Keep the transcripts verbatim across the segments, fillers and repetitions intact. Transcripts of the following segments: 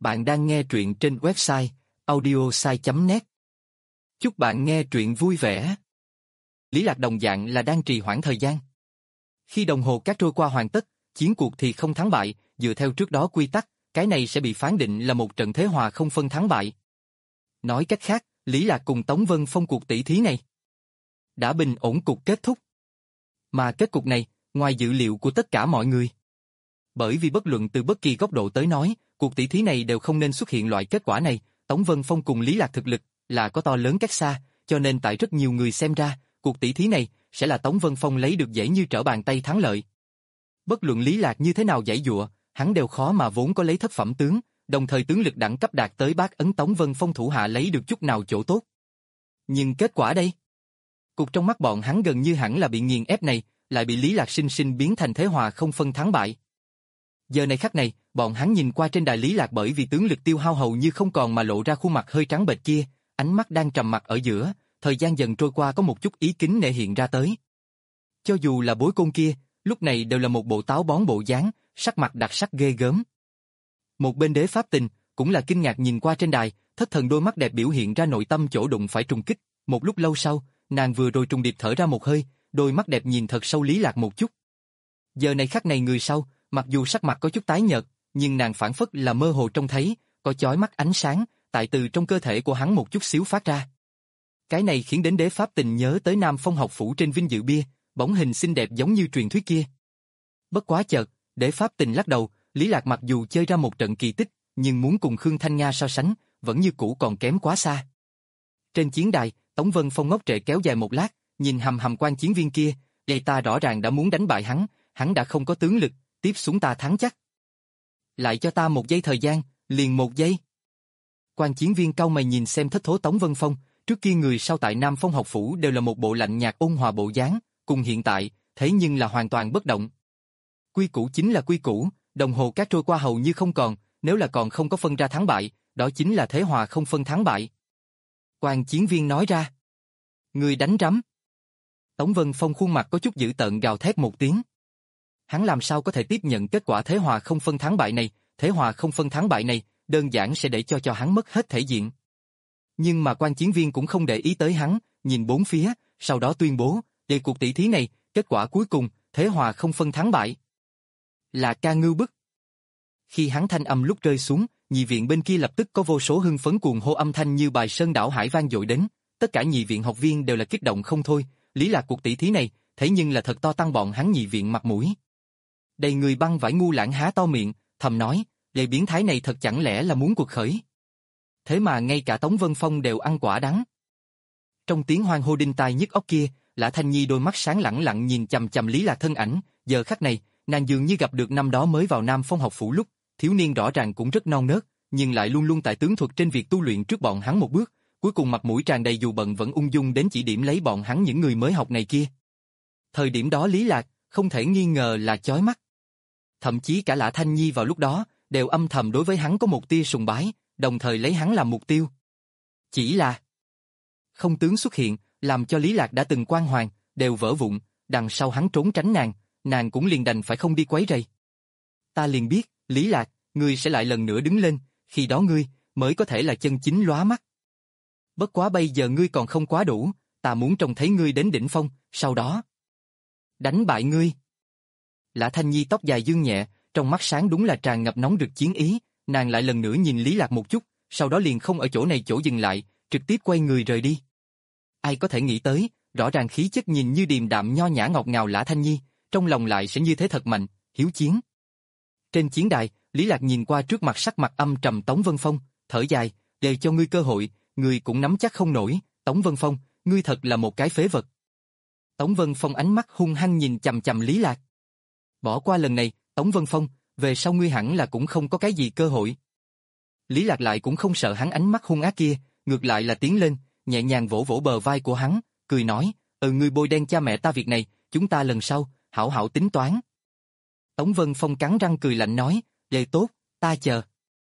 Bạn đang nghe truyện trên website audiosai chấm net. Chúc bạn nghe truyện vui vẻ. Lý Lạc đồng dạng là đang trì hoãn thời gian. Khi đồng hồ cát trôi qua hoàn tất, chiến cuộc thì không thắng bại, dựa theo trước đó quy tắc, cái này sẽ bị phán định là một trận thế hòa không phân thắng bại. Nói cách khác, Lý Lạc cùng Tống Vân Phong cuộc tỷ thí này đã bình ổn cục kết thúc. Mà kết cục này, ngoài dự liệu của tất cả mọi người. Bởi vì bất luận từ bất kỳ góc độ tới nói, cuộc tỷ thí này đều không nên xuất hiện loại kết quả này, Tống Vân Phong cùng Lý Lạc thực lực là có to lớn cách xa, cho nên tại rất nhiều người xem ra, cuộc tỷ thí này sẽ là Tống Vân Phong lấy được dễ như trở bàn tay thắng lợi. Bất luận Lý Lạc như thế nào giãy giụa, hắn đều khó mà vốn có lấy thất phẩm tướng, đồng thời tướng lực đẳng cấp đạt tới bát ấn Tống Vân Phong thủ hạ lấy được chút nào chỗ tốt. Nhưng kết quả đây, cục trong mắt bọn hắn gần như hẳn là bị nghiền ép này, lại bị Lý Lạc sinh sinh biến thành thế hòa không phân thắng bại. Giờ này khắc này, bọn hắn nhìn qua trên đài Lý Lạc bởi vì tướng lực tiêu hao hầu như không còn mà lộ ra khuôn mặt hơi trắng bệch kia, ánh mắt đang trầm mặc ở giữa, thời gian dần trôi qua có một chút ý kính nể hiện ra tới. Cho dù là bối côn kia, lúc này đều là một bộ táo bón bộ dáng, sắc mặt đặc sắc ghê gớm. Một bên Đế Pháp Tình, cũng là kinh ngạc nhìn qua trên đài, thất thần đôi mắt đẹp biểu hiện ra nội tâm chỗ đụng phải trùng kích, một lúc lâu sau, nàng vừa rồi trùng điệp thở ra một hơi, đôi mắt đẹp nhìn thật sâu Lý Lạc một chút. Giờ này khắc này người sau, mặc dù sắc mặt có chút tái nhợt, nhưng nàng phản phất là mơ hồ trông thấy, có chói mắt ánh sáng, tại từ trong cơ thể của hắn một chút xíu phát ra. Cái này khiến đến Đế Pháp Tình nhớ tới Nam Phong học phủ trên vinh dự bia, bóng hình xinh đẹp giống như truyền thuyết kia. Bất quá chợt, Đế Pháp Tình lắc đầu, Lý Lạc mặc dù chơi ra một trận kỳ tích, nhưng muốn cùng Khương Thanh Nga so sánh, vẫn như cũ còn kém quá xa. Trên chiến đài, Tống Vân Phong ngốc trệ kéo dài một lát, nhìn hầm hầm quan chiến viên kia, đây ta rõ ràng đã muốn đánh bại hắn, hắn đã không có tướng lực, tiếp xuống ta thắng chắc. Lại cho ta một giây thời gian, liền một giây. Quan chiến viên cau mày nhìn xem thất thố Tống Vân Phong, trước kia người sau tại Nam Phong học phủ đều là một bộ lạnh nhạt ôn hòa bộ dáng, cùng hiện tại, thế nhưng là hoàn toàn bất động. Quy củ chính là quy củ, đồng hồ cát trôi qua hầu như không còn, nếu là còn không có phân ra thắng bại, đó chính là thế hòa không phân thắng bại. Quan chiến viên nói ra. Người đánh rắm. Tống Vân Phong khuôn mặt có chút dữ tợn gào thét một tiếng. Hắn làm sao có thể tiếp nhận kết quả thế hòa không phân thắng bại này, thế hòa không phân thắng bại này, đơn giản sẽ để cho cho hắn mất hết thể diện. Nhưng mà quan chiến viên cũng không để ý tới hắn, nhìn bốn phía, sau đó tuyên bố, về cuộc tỷ thí này, kết quả cuối cùng, thế hòa không phân thắng bại. Là ca ngưu bức. Khi hắn thanh âm lúc rơi xuống, nhị viện bên kia lập tức có vô số hưng phấn cuồng hô âm thanh như bài sơn đảo hải vang dội đến, tất cả nhị viện học viên đều là kích động không thôi, Lý Lạc cuộc tỷ thí này, thế nhưng là thật to tăng bọn hắn nhị viện mặt mũi. Đầy người băng vải ngu lãng há to miệng, thầm nói, lời biến thái này thật chẳng lẽ là muốn cuộc khởi. Thế mà ngay cả Tống Vân Phong đều ăn quả đắng. Trong tiếng hoan hô đinh tai nhức óc kia, Lã Thanh Nhi đôi mắt sáng lẳng lặng nhìn chằm chằm Lý Lạc thân ảnh, giờ khắc này, nàng dường như gặp được năm đó mới vào Nam Phong học phủ lúc, thiếu niên rõ ràng cũng rất non nớt, nhưng lại luôn luôn tại tướng thuật trên việc tu luyện trước bọn hắn một bước, cuối cùng mặt mũi tràn đầy dù bận vẫn ung dung đến chỉ điểm lấy bọn hắn những người mới học này kia. Thời điểm đó Lý Lạc, không thể nghi ngờ là chói mắt. Thậm chí cả Lã Thanh Nhi vào lúc đó, đều âm thầm đối với hắn có một tia sùng bái, đồng thời lấy hắn làm mục tiêu. Chỉ là không tướng xuất hiện, làm cho Lý Lạc đã từng quan hoàng, đều vỡ vụn, đằng sau hắn trốn tránh nàng, nàng cũng liền đành phải không đi quấy rầy. Ta liền biết, Lý Lạc, ngươi sẽ lại lần nữa đứng lên, khi đó ngươi, mới có thể là chân chính lóa mắt. Bất quá bây giờ ngươi còn không quá đủ, ta muốn trông thấy ngươi đến đỉnh phong, sau đó đánh bại ngươi. Lã Thanh Nhi tóc dài dương nhẹ, trong mắt sáng đúng là tràn ngập nóng rực chiến ý, nàng lại lần nữa nhìn Lý Lạc một chút, sau đó liền không ở chỗ này chỗ dừng lại, trực tiếp quay người rời đi. Ai có thể nghĩ tới, rõ ràng khí chất nhìn như điềm đạm nho nhã ngọt ngào Lã Thanh Nhi, trong lòng lại sẽ như thế thật mạnh, hiếu chiến. Trên chiến đài, Lý Lạc nhìn qua trước mặt sắc mặt âm trầm Tống Vân Phong, thở dài, để cho ngươi cơ hội, ngươi cũng nắm chắc không nổi, Tống Vân Phong, ngươi thật là một cái phế vật. Tống Vân Phong ánh mắt hung hăng nhìn chằm chằm Lý Lạc. Bỏ qua lần này, Tống Vân Phong, về sau ngươi hẳn là cũng không có cái gì cơ hội. Lý Lạc lại cũng không sợ hắn ánh mắt hung ác kia, ngược lại là tiến lên, nhẹ nhàng vỗ vỗ bờ vai của hắn, cười nói, ừ ngươi bôi đen cha mẹ ta việc này, chúng ta lần sau, hảo hảo tính toán. Tống Vân Phong cắn răng cười lạnh nói, vậy tốt, ta chờ.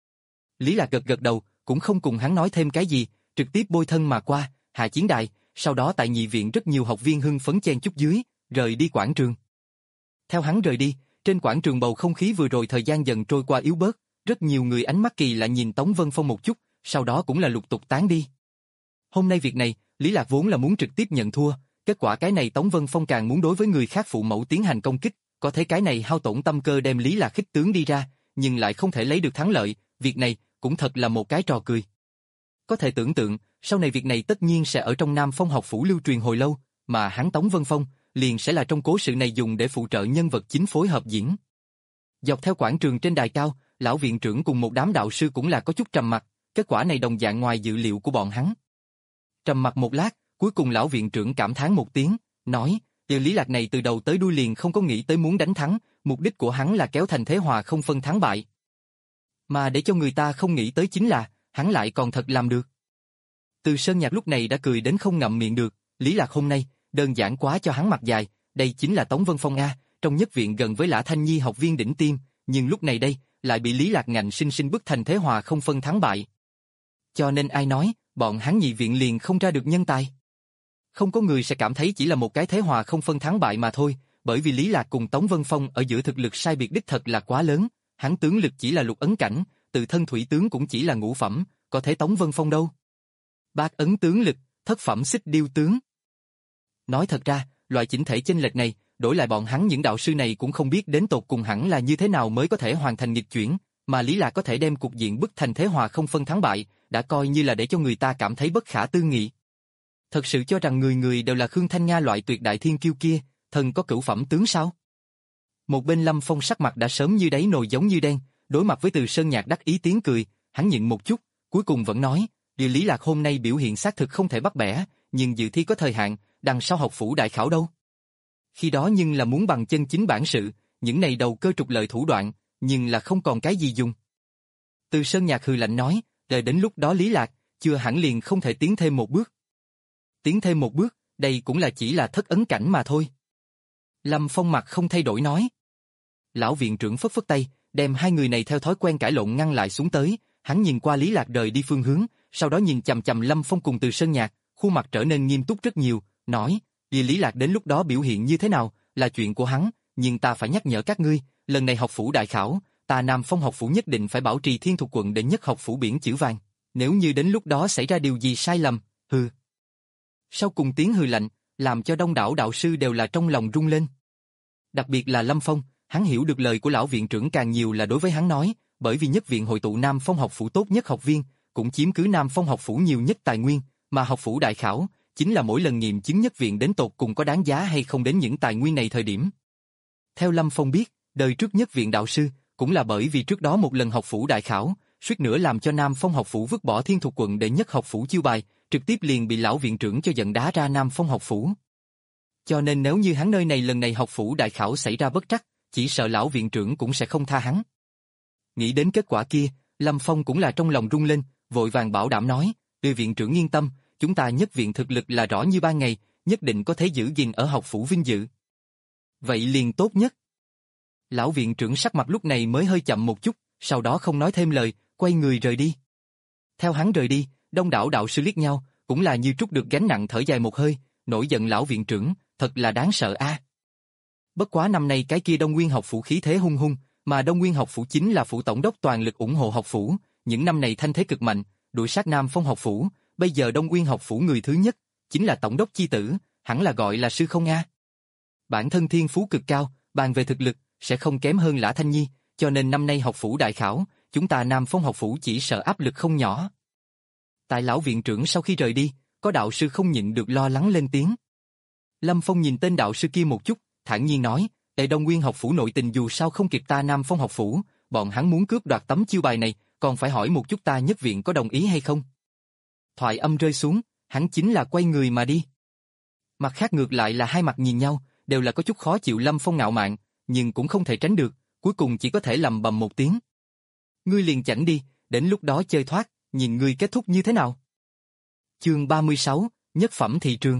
Lý Lạc gật gật đầu, cũng không cùng hắn nói thêm cái gì, trực tiếp bôi thân mà qua, hạ chiến đài, sau đó tại nhị viện rất nhiều học viên hưng phấn chen chúc dưới, rời đi quảng trường. Theo hắn rời đi, trên quảng trường bầu không khí vừa rồi thời gian dần trôi qua yếu bớt, Rất nhiều người ánh mắt kỳ lạ nhìn Tống Vân Phong một chút, sau đó cũng là lục tục tán đi. Hôm nay việc này, Lý Lạc vốn là muốn trực tiếp nhận thua, kết quả cái này Tống Vân Phong càng muốn đối với người khác phụ mẫu tiến hành công kích, có thể cái này hao tổn tâm cơ đem Lý Lạc khích tướng đi ra, nhưng lại không thể lấy được thắng lợi, việc này cũng thật là một cái trò cười. Có thể tưởng tượng, sau này việc này tất nhiên sẽ ở trong Nam Phong học phủ lưu truyền hồi lâu, mà hắn Tống Vân Phong liền sẽ là trong cố sự này dùng để phụ trợ nhân vật chính phối hợp diễn. Dọc theo quảng trường trên đài cao, lão viện trưởng cùng một đám đạo sư cũng là có chút trầm mặc, kết quả này đồng dạng ngoài dự liệu của bọn hắn. Trầm mặc một lát, cuối cùng lão viện trưởng cảm thán một tiếng, nói, từ Lý Lạc này từ đầu tới đuôi liền không có nghĩ tới muốn đánh thắng, mục đích của hắn là kéo thành thế hòa không phân thắng bại. Mà để cho người ta không nghĩ tới chính là, hắn lại còn thật làm được. Từ Sơn Nhạc lúc này đã cười đến không ngậm miệng được, Lý Lạc hôm nay, đơn giản quá cho hắn mặt dài, đây chính là Tống Vân Phong A, trong nhất viện gần với Lã Thanh Nhi học viên đỉnh tiêm, nhưng lúc này đây, lại bị Lý Lạc ngạnh sinh sinh bức thành thế hòa không phân thắng bại. Cho nên ai nói, bọn hắn nhị viện liền không ra được nhân tài. Không có người sẽ cảm thấy chỉ là một cái thế hòa không phân thắng bại mà thôi, bởi vì Lý Lạc cùng Tống Vân Phong ở giữa thực lực sai biệt đích thật là quá lớn, hắn tướng lực chỉ là lục ấn cảnh, tự thân thủy tướng cũng chỉ là ngũ phẩm, có thể Tống Vân Phong đâu. Bát ấn tướng lực, thất phẩm xích điêu tướng. Nói thật ra, loại chỉnh thể chênh lệch này, đổi lại bọn hắn những đạo sư này cũng không biết đến tột cùng hẳn là như thế nào mới có thể hoàn thành nghịch chuyển, mà Lý Lạc có thể đem cục diện bức thành thế hòa không phân thắng bại, đã coi như là để cho người ta cảm thấy bất khả tư nghị. Thật sự cho rằng người người đều là Khương Thanh Nga loại tuyệt đại thiên kiêu kia, thần có cửu phẩm tướng sao? Một bên Lâm Phong sắc mặt đã sớm như đáy nồi giống như đen, đối mặt với Từ Sơn Nhạc đắc ý tiếng cười, hắn nhịn một chút, cuối cùng vẫn nói, điều Lý Lạc hôm nay biểu hiện xác thực không thể bắt bẻ, nhưng dự thi có thời hạn, đằng sau học phủ đại khảo đâu. Khi đó nhưng là muốn bằng chân chính bản sự, những này đầu cơ trục lợi thủ đoạn, nhưng là không còn cái gì dùng. Từ Sơn Nhạc hừ lạnh nói, đợi đến lúc đó Lý Lạc, chưa hẳn liền không thể tiến thêm một bước. Tiến thêm một bước, đây cũng là chỉ là thất ấn cảnh mà thôi. Lâm Phong mặt không thay đổi nói. Lão viện trưởng phất phất tay, đem hai người này theo thói quen cãi lộn ngăn lại xuống tới, hắn nhìn qua Lý Lạc rời đi phương hướng, sau đó nhìn chằm chằm Lâm Phong cùng Từ Sơn Nhạc, khuôn mặt trở nên nghiêm túc rất nhiều, nói, vì Lý Lạc đến lúc đó biểu hiện như thế nào, là chuyện của hắn, nhưng ta phải nhắc nhở các ngươi, lần này học phủ đại khảo, ta Nam Phong học phủ nhất định phải bảo trì Thiên Thuộc quận đệ nhất học phủ biển chữ vàng, nếu như đến lúc đó xảy ra điều gì sai lầm, hừ. Sau cùng tiếng hừ lạnh, làm cho đông đảo đạo sư đều là trong lòng rung lên. Đặc biệt là Lâm Phong, hắn hiểu được lời của lão viện trưởng càng nhiều là đối với hắn nói, bởi vì nhất viện hội tụ Nam Phong học phủ tốt nhất học viên, cũng chiếm cứ Nam Phong học phủ nhiều nhất tài nguyên, mà học phủ đại khảo chính là mỗi lần nghiệm chứng nhất viện đến tột cùng có đáng giá hay không đến những tài nguyên này thời điểm. Theo Lâm Phong biết, đời trước nhất viện đạo sư cũng là bởi vì trước đó một lần học phủ đại khảo, suýt nữa làm cho Nam Phong học phủ vứt bỏ Thiên Thuộc quận đệ nhất học phủ chiêu bài, trực tiếp liền bị lão viện trưởng cho giận đá ra Nam Phong học phủ. Cho nên nếu như hắn nơi này lần này học phủ đại khảo xảy ra bất trắc, chỉ sợ lão viện trưởng cũng sẽ không tha hắn. Nghĩ đến kết quả kia, Lâm Phong cũng là trong lòng rung lên, vội vàng bảo đảm nói, "Từ viện trưởng yên tâm, chúng ta nhất viện thực lực là rõ như ban ngày, nhất định có thể giữ gìn ở học phủ vinh dự." Vậy liền tốt nhất. Lão viện trưởng sắc mặt lúc này mới hơi chậm một chút, sau đó không nói thêm lời, quay người rời đi. Theo hắn rời đi, đông đảo đạo sư liếc nhau, cũng là như trút được gánh nặng thở dài một hơi, nổi giận lão viện trưởng, thật là đáng sợ a. Bất quá năm nay cái kia Đông Nguyên học phủ khí thế hung hung, mà Đông Nguyên học phủ chính là phủ tổng đốc toàn lực ủng hộ học phủ, những năm này thanh thế cực mạnh, đuổi sát Nam Phong học phủ, bây giờ Đông Nguyên học phủ người thứ nhất, chính là tổng đốc chi tử, hẳn là gọi là sư không a. Bản thân thiên phú cực cao, bàn về thực lực, sẽ không kém hơn Lã Thanh Nhi, cho nên năm nay học phủ đại khảo, chúng ta Nam Phong học phủ chỉ sợ áp lực không nhỏ. Tại lão viện trưởng sau khi rời đi, có đạo sư không nhịn được lo lắng lên tiếng. Lâm Phong nhìn tên đạo sư kia một chút, thản nhiên nói, tại Đông Nguyên học phủ nội tình dù sao không kịp ta Nam Phong học phủ, bọn hắn muốn cướp đoạt tấm chiêu bài này, còn phải hỏi một chút ta nhất viện có đồng ý hay không. Thoại âm rơi xuống, hắn chính là quay người mà đi. Mặt khác ngược lại là hai mặt nhìn nhau, đều là có chút khó chịu. Lâm Phong ngạo mạn, nhưng cũng không thể tránh được, cuối cùng chỉ có thể lầm bầm một tiếng. Ngươi liền chảnh đi, đến lúc đó chơi thoát, nhìn ngươi kết thúc như thế nào. Chương ba mươi sáu, nhất phẩm thị trường.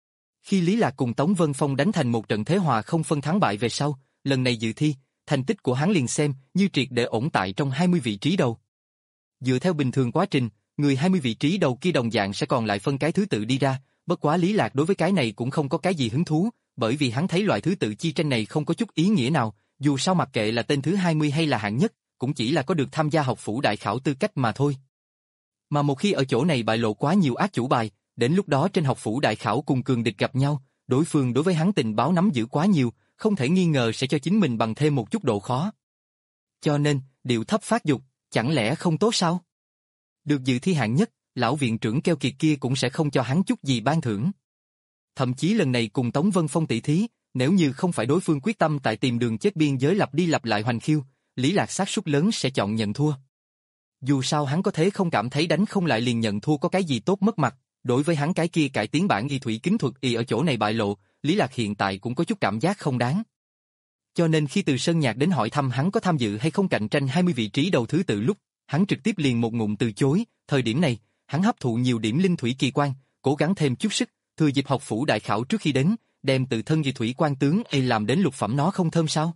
Khi Lý Lạc cùng Tống Vân Phong đánh thành một trận thế hòa không phân thắng bại về sau, lần này dự thi, thành tích của hắn liền xem như triệt để ổn tại trong hai mươi vị trí đầu. Dựa theo bình thường quá trình, người hai mươi vị trí đầu kia đồng dạng sẽ còn lại phân cái thứ tự đi ra, bất quá Lý Lạc đối với cái này cũng không có cái gì hứng thú, bởi vì hắn thấy loại thứ tự chi tranh này không có chút ý nghĩa nào, dù sao mặc kệ là tên thứ hai mươi hay là hạng nhất, cũng chỉ là có được tham gia học phủ đại khảo tư cách mà thôi. Mà một khi ở chỗ này bại lộ quá nhiều ác chủ bài, đến lúc đó trên học phủ đại khảo cùng cường địch gặp nhau, đối phương đối với hắn tình báo nắm giữ quá nhiều, không thể nghi ngờ sẽ cho chính mình bằng thêm một chút độ khó. Cho nên, điệu thấp phát dục, chẳng lẽ không tốt sao? Được dự thi hạng nhất, lão viện trưởng keo kiệt kia cũng sẽ không cho hắn chút gì ban thưởng. Thậm chí lần này cùng Tống Vân Phong tỷ thí, nếu như không phải đối phương quyết tâm tại tìm đường chết biên giới lặp đi lặp lại hoành khiêu, Lý Lạc xác suất lớn sẽ chọn nhận thua. Dù sao hắn có thế không cảm thấy đánh không lại liền nhận thua có cái gì tốt mất mặt, đối với hắn cái kia cải tiến bản y thủy kính thuật y ở chỗ này bại lộ, Lý Lạc hiện tại cũng có chút cảm giác không đáng. Cho nên khi Từ Sơn Nhạc đến hỏi thăm hắn có tham dự hay không cạnh tranh hai mươi vị trí đầu thứ tự lúc, hắn trực tiếp liền một ngụm từ chối, thời điểm này, hắn hấp thụ nhiều điểm linh thủy kỳ quan, cố gắng thêm chút sức, thừa dịp học phủ đại khảo trước khi đến, đem tự thân y thủy quan tướng y làm đến lục phẩm nó không thơm sao?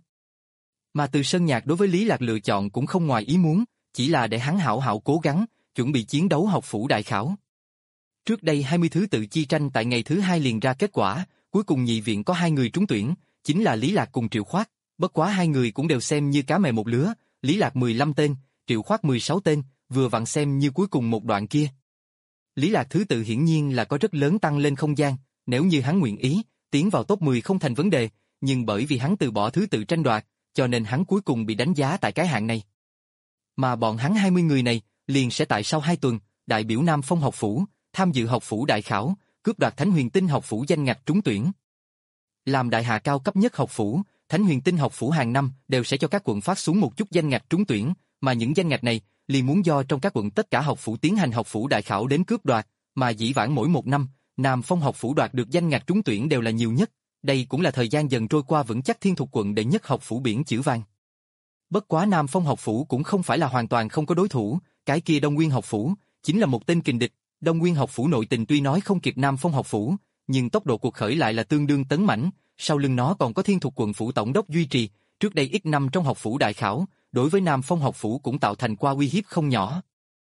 Mà Từ Sơn Nhạc đối với Lý Lạc lựa chọn cũng không ngoài ý muốn, chỉ là để hắn hảo hảo cố gắng, chuẩn bị chiến đấu học phủ đại khảo. Trước đây hai mươi thứ tự chi tranh tại ngày thứ hai liền ra kết quả, cuối cùng nhị viện có hai người trúng tuyển, chính là Lý Lạc cùng Triệu Khoát, bất quá hai người cũng đều xem như cá mè một lứa, Lý Lạc mười lăm tên, Triệu Khoát mười sáu tên, vừa vặn xem như cuối cùng một đoạn kia. Lý Lạc thứ tự hiển nhiên là có rất lớn tăng lên không gian, nếu như hắn nguyện ý, tiến vào top mười không thành vấn đề, nhưng bởi vì hắn từ bỏ thứ tự tranh đoạt, cho nên hắn cuối cùng bị đánh giá tại cái hạng này. Mà bọn hắn hai mươi người này, liền sẽ tại sau hai tuần, đại biểu Nam Phong học phủ, tham dự học phủ đại khảo, cướp đoạt Thánh Huyền Tinh học phủ danh ngạch trúng tuyển. Làm đại hạ cao cấp nhất học phủ, Thánh Huyền Tinh học phủ hàng năm đều sẽ cho các quận phát xuống một chút danh ngạch trúng tuyển, mà những danh ngạch này liền muốn do trong các quận tất cả học phủ tiến hành học phủ đại khảo đến cướp đoạt, mà dĩ vãng mỗi một năm, Nam Phong học phủ đoạt được danh ngạch trúng tuyển đều là nhiều nhất, đây cũng là thời gian dần trôi qua vững chắc Thiên Thục quận đệ nhất học phủ biển chữ vàng. Bất quá Nam Phong học phủ cũng không phải là hoàn toàn không có đối thủ, cái kia Đông Nguyên học phủ chính là một tên kình địch. Đông Nguyên học phủ nội tình tuy nói không kịp Nam Phong học phủ, nhưng tốc độ cuộc khởi lại là tương đương tấn mãnh, sau lưng nó còn có Thiên Thục quận phủ tổng đốc duy trì, trước đây ít năm trong học phủ đại khảo, đối với Nam Phong học phủ cũng tạo thành qua uy hiếp không nhỏ.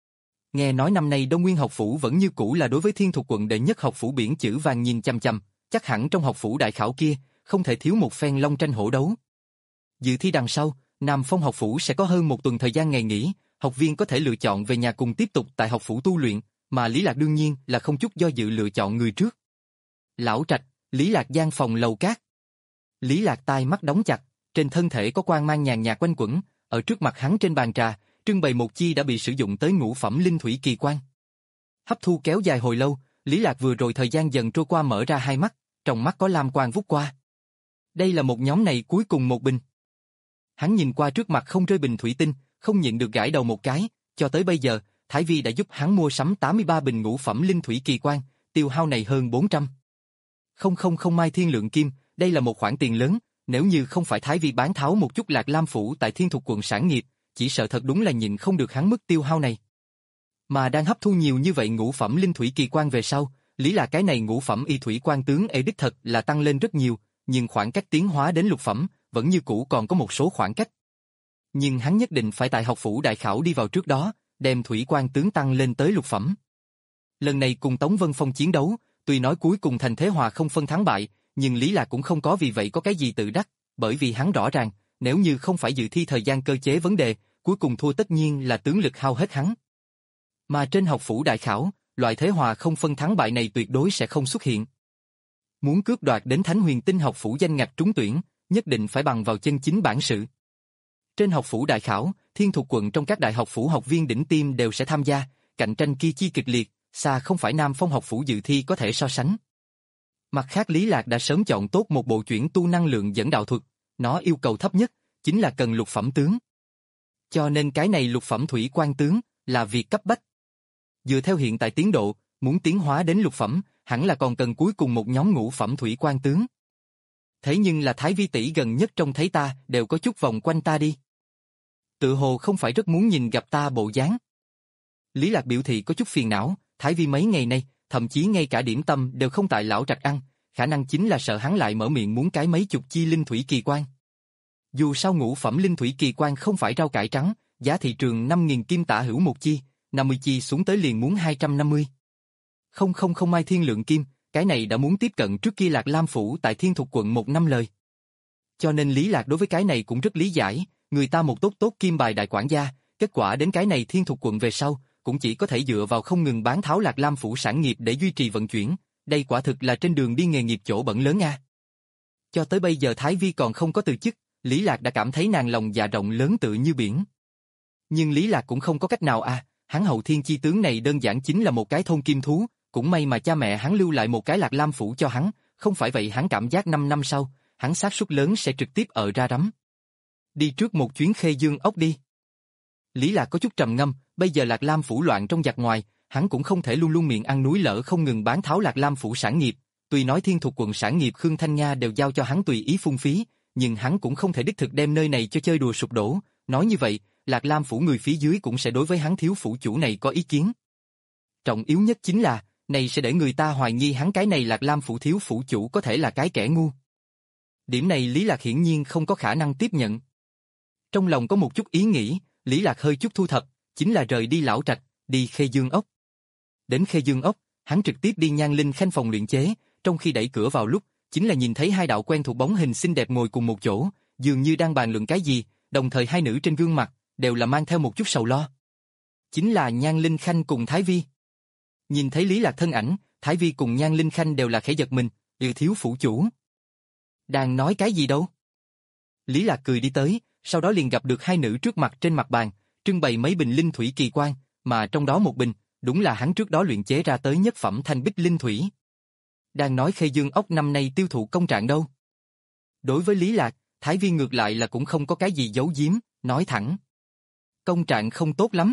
Nghe nói năm nay Đông Nguyên học phủ vẫn như cũ là đối với Thiên Thục quận đệ nhất học phủ biển chữ vàng nhìn chăm chăm, chắc hẳn trong học phủ đại khảo kia, không thể thiếu một phen long tranh hổ đấu. Dự thi đằng sau, Nam Phong học phủ sẽ có hơn một tuần thời gian ngày nghỉ, học viên có thể lựa chọn về nhà cùng tiếp tục tại học phủ tu luyện, mà Lý Lạc đương nhiên là không chút do dự lựa chọn người trước. Lão Trạch, Lý Lạc gian phòng lầu cát. Lý Lạc tai mắt đóng chặt, trên thân thể có quang mang nhàn nhạt quanh quẩn, ở trước mặt hắn trên bàn trà, trưng bày một chi đã bị sử dụng tới ngũ phẩm linh thủy kỳ quan. Hấp thu kéo dài hồi lâu, Lý Lạc vừa rồi thời gian dần trôi qua mở ra hai mắt, trong mắt có lam quang vút qua. Đây là một nhóm này cuối cùng một bình. Hắn nhìn qua trước mặt không rơi bình thủy tinh, không nhịn được gãi đầu một cái, cho tới bây giờ, Thái Vi đã giúp hắn mua sắm tám mươi ba bình ngũ phẩm linh thủy kỳ quan, tiêu hao này hơn bốn trăm. Không không không mai thiên lượng kim, đây là một khoản tiền lớn, nếu như không phải Thái Vi bán tháo một chút Lạc Lam phủ tại Thiên Thục quận sản nghiệp, chỉ sợ thật đúng là nhịn không được hắn mức tiêu hao này. Mà đang hấp thu nhiều như vậy ngũ phẩm linh thủy kỳ quan về sau, Lý là cái này ngũ phẩm y thủy quan tướng ê đích thật là tăng lên rất nhiều, nhưng khoảng cách tiến hóa đến lục phẩm, vẫn như cũ còn có một số khoảng cách. Nhưng hắn nhất định phải tại học phủ đại khảo đi vào trước đó, đem thủy quan tướng tăng lên tới lục phẩm. Lần này cùng Tống Vân Phong chiến đấu, tuy nói cuối cùng thành thế hòa không phân thắng bại, nhưng Lý Lạc cũng không có vì vậy có cái gì tự đắc, bởi vì hắn rõ ràng, nếu như không phải dự thi thời gian cơ chế vấn đề, cuối cùng thua tất nhiên là tướng lực hao hết hắn. Mà trên học phủ đại khảo, loại thế hòa không phân thắng bại này tuyệt đối sẽ không xuất hiện. Muốn cướp đoạt đến Thánh Huyền Tinh học phủ danh ngạch trúng tuyển, nhất định phải bằng vào chân chính bản sự. Trên học phủ đại khảo, Thiên Thục quận trong các đại học phủ học viên đỉnh tiêm đều sẽ tham gia, cạnh tranh kia chi kịch liệt, xa không phải Nam Phong học phủ dự thi có thể so sánh. Mặt khác Lý Lạc đã sớm chọn tốt một bộ chuyển tu năng lượng dẫn đạo thuật, nó yêu cầu thấp nhất, chính là cần lục phẩm tướng. Cho nên cái này lục phẩm thủy quan tướng, là việc cấp bách. Dựa theo hiện tại tiến độ, muốn tiến hóa đến lục phẩm, hẳn là còn cần cuối cùng một nhóm ngũ phẩm thủy quan tướng. Thế nhưng là Thái Vi tỷ gần nhất trông thấy ta đều có chút vòng quanh ta đi. Tự hồ không phải rất muốn nhìn gặp ta bộ dáng. Lý Lạc biểu thị có chút phiền não, Thái Vi mấy ngày nay, thậm chí ngay cả điểm tâm đều không tại lão Trạch ăn, khả năng chính là sợ hắn lại mở miệng muốn cái mấy chục chi linh thủy kỳ quan. Dù sao ngũ phẩm linh thủy kỳ quan không phải rau cải trắng, giá thị trường năm nghìn kim tả hữu một chi, năm mươi chi xuống tới liền muốn hai trăm năm mươi. Không không không mai thiên lượng kim, cái này đã muốn tiếp cận trước kia Lạc Lam phủ tại Thiên Thục quận một năm lời. Cho nên Lý Lạc đối với cái này cũng rất lý giải, người ta một tốt tốt kim bài đại quản gia, kết quả đến cái này Thiên Thục quận về sau, cũng chỉ có thể dựa vào không ngừng bán tháo Lạc Lam phủ sản nghiệp để duy trì vận chuyển, đây quả thực là trên đường đi nghề nghiệp chỗ bẩn lớn a. Cho tới bây giờ Thái Vi còn không có từ chức, Lý Lạc đã cảm thấy nàng lòng dạ rộng lớn tự như biển. Nhưng Lý Lạc cũng không có cách nào a, hắn hậu thiên chi tướng này đơn giản chính là một cái thôn kim thú, cũng may mà cha mẹ hắn lưu lại một cái Lạc Lam phủ cho hắn, không phải vậy hắn cảm giác năm năm sau, hắn xác suất lớn sẽ trực tiếp ở ra rắm. Đi trước một chuyến Khê Dương ốc đi. Lý Lạc có chút trầm ngâm, bây giờ Lạc Lam phủ loạn trong giặc ngoài, hắn cũng không thể luôn luôn miệng ăn núi lở không ngừng bán tháo Lạc Lam phủ sản nghiệp, tuy nói Thiên Thục quận sản nghiệp Khương Thanh Nga đều giao cho hắn tùy ý phung phí, nhưng hắn cũng không thể đích thực đem nơi này cho chơi đùa sụp đổ, nói như vậy, Lạc Lam phủ người phía dưới cũng sẽ đối với hắn thiếu phủ chủ này có ý kiến. Trọng yếu nhất chính là, này sẽ để người ta hoài nghi hắn cái này Lạc Lam phủ thiếu phủ chủ có thể là cái kẻ ngu. Điểm này Lý Lạc hiển nhiên không có khả năng tiếp nhận. Trong lòng có một chút ý nghĩ, Lý Lạc hơi chút thu thập, chính là rời đi lão trạch, đi Khê Dương ốc. Đến Khê Dương ốc, hắn trực tiếp đi Nhan Linh Khanh phòng luyện chế, trong khi đẩy cửa vào lúc, chính là nhìn thấy hai đạo quen thuộc bóng hình xinh đẹp ngồi cùng một chỗ, dường như đang bàn luận cái gì, đồng thời hai nữ trên gương mặt đều là mang theo một chút sầu lo. Chính là Nhan Linh Khanh cùng Thái Vi. Nhìn thấy Lý Lạc thân ảnh, Thái Vi cùng Nhan Linh Khanh đều là khẽ giật mình, "Yêu thiếu phủ chủ." Đang nói cái gì đâu? Lý Lạc cười đi tới, sau đó liền gặp được hai nữ trước mặt trên mặt bàn, trưng bày mấy bình linh thủy kỳ quan, mà trong đó một bình, đúng là hắn trước đó luyện chế ra tới nhất phẩm thanh bích linh thủy. Đang nói Khê Dương ốc năm nay tiêu thụ công trạng đâu? Đối với Lý Lạc, Thái Vi ngược lại là cũng không có cái gì giấu giếm, nói thẳng. Công trạng không tốt lắm.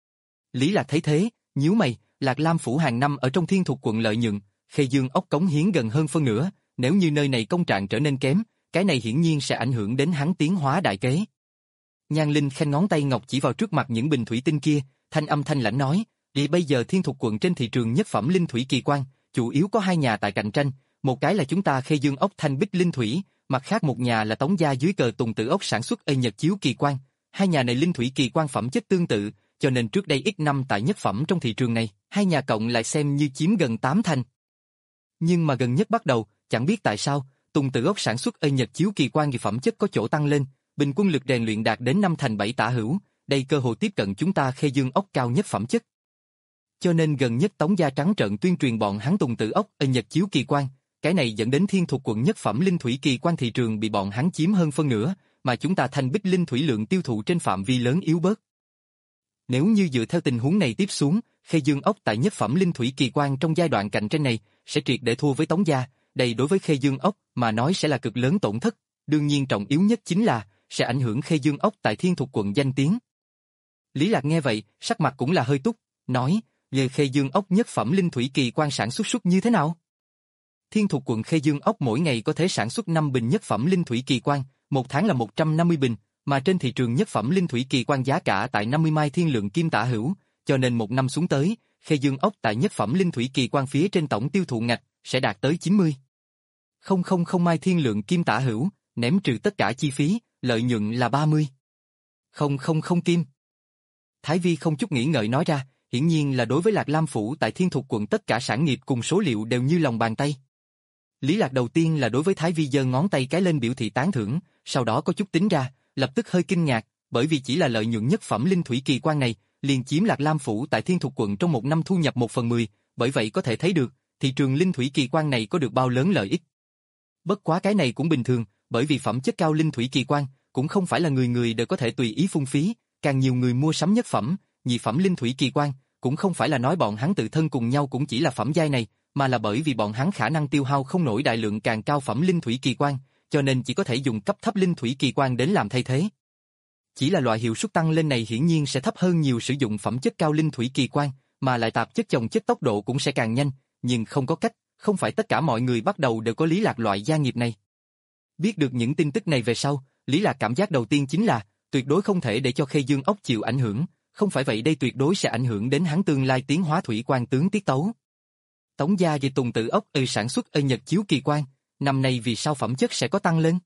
Lý Lạc thấy thế, nhíu mày, Lạc Lam phủ hàng năm ở trong Thiên Thục quận lợi nhuận, Khê Dương ốc cống hiến gần hơn phân nửa, nếu như nơi này công trạng trở nên kém, cái này hiển nhiên sẽ ảnh hưởng đến hắn tiến hóa đại kế. Nhan Linh Khanh ngón tay ngọc chỉ vào trước mặt những bình thủy tinh kia, thanh âm thanh lãnh nói, "Vì bây giờ Thiên Thục quận trên thị trường nhất phẩm linh thủy kỳ quan, chủ yếu có hai nhà tại cạnh tranh, một cái là chúng ta Khê Dương ốc thanh bích linh thủy, mặt khác một nhà là Tống gia dưới cờ Tùng Tử ốc sản xuất Ê Nhật chiếu kỳ quan. Hai nhà này linh thủy kỳ quan phẩm chất tương tự, cho nên trước đây ít năm tại nhất phẩm trong thị trường này, hai nhà cộng lại xem như chiếm gần tám thành. Nhưng mà gần nhất bắt đầu, chẳng biết tại sao, Tùng Tử ốc sản xuất Ê Nhật chiếu kỳ quan vì phẩm chất có chỗ tăng lên, bình quân lực rèn luyện đạt đến năm thành bảy tả hữu, đây cơ hội tiếp cận chúng ta Khê Dương ốc cao nhất phẩm chất. Cho nên gần nhất Tống gia trắng trợn tuyên truyền bọn hắn Tùng Tử ốc Ê Nhật chiếu kỳ quan, cái này dẫn đến Thiên Thục quận nhất phẩm linh thủy kỳ quan thị trường bị bọn hắn chiếm hơn phân nửa, mà chúng ta thanh bích linh thủy lượng tiêu thụ trên phạm vi lớn yếu bớt. Nếu như dựa theo tình huống này tiếp xuống, Khê Dương ốc tại nhất phẩm linh thủy kỳ quan trong giai đoạn cạnh tranh này sẽ triệt để thua với Tống gia, đây đối với Khê Dương ốc mà nói sẽ là cực lớn tổn thất, đương nhiên trọng yếu nhất chính là sẽ ảnh hưởng Khê Dương ốc tại Thiên Thục quận danh tiếng. Lý Lạc nghe vậy, sắc mặt cũng là hơi túc, nói, "Về Khê Dương ốc nhất phẩm linh thủy kỳ quan sản xuất suất như thế nào?" Thiên Thục quận Khê Dương ốc mỗi ngày có thể sản xuất năm bình nhất phẩm linh thủy kỳ quan, một tháng là một trăm năm mươi bình, mà trên thị trường nhất phẩm linh thủy kỳ quan giá cả tại năm mươi mai thiên lượng kim tả hữu, cho nên một năm xuống tới, Khê Dương ốc tại nhất phẩm linh thủy kỳ quan phía trên tổng tiêu thụ ngạch sẽ đạt tới chín mươi. Không không không mai thiên lượng kim tả hữu, ném trừ tất cả chi phí, lợi nhuận là ba mươi. Không không không kim. Thái Vi không chút nghĩ ngợi nói ra, hiển nhiên là đối với Lạc Lam phủ tại Thiên Thục quận tất cả sản nghiệp cùng số liệu đều như lòng bàn tay. Lý Lạc đầu tiên là đối với Thái Vi giơ ngón tay cái lên biểu thị tán thưởng, sau đó có chút tính ra, lập tức hơi kinh ngạc, bởi vì chỉ là lợi nhuận nhất phẩm linh thủy kỳ quan này, liền chiếm Lạc Lam phủ tại Thiên Thục quận trong một năm thu nhập một phần mười, bởi vậy có thể thấy được, thị trường linh thủy kỳ quan này có được bao lớn lợi ích. Bất quá cái này cũng bình thường, bởi vì phẩm chất cao linh thủy kỳ quan, cũng không phải là người người đều có thể tùy ý phung phí, càng nhiều người mua sắm nhất phẩm, nhị phẩm linh thủy kỳ quan, cũng không phải là nói bọn hắn tự thân cùng nhau cũng chỉ là phẩm giai này, mà là bởi vì bọn hắn khả năng tiêu hao không nổi đại lượng càng cao phẩm linh thủy kỳ quan, cho nên chỉ có thể dùng cấp thấp linh thủy kỳ quan đến làm thay thế. Chỉ là loại hiệu suất tăng lên này hiển nhiên sẽ thấp hơn nhiều sử dụng phẩm chất cao linh thủy kỳ quan, mà lại tạp chất chồng chất tốc độ cũng sẽ càng nhanh, nhưng không có cách, không phải tất cả mọi người bắt đầu đều có Lý Lạc loại gia nghiệp này. Biết được những tin tức này về sau, Lý Lạc cảm giác đầu tiên chính là, tuyệt đối không thể để cho Khê Dương ốc chịu ảnh hưởng, không phải vậy đây tuyệt đối sẽ ảnh hưởng đến hắn tương lai tiến hóa thủy quan tướng tiết tấu. Tống gia về Tùng Tử ốc ư sản xuất Ê Nhật chiếu kỳ quan, năm nay vì sao phẩm chất sẽ có tăng lên?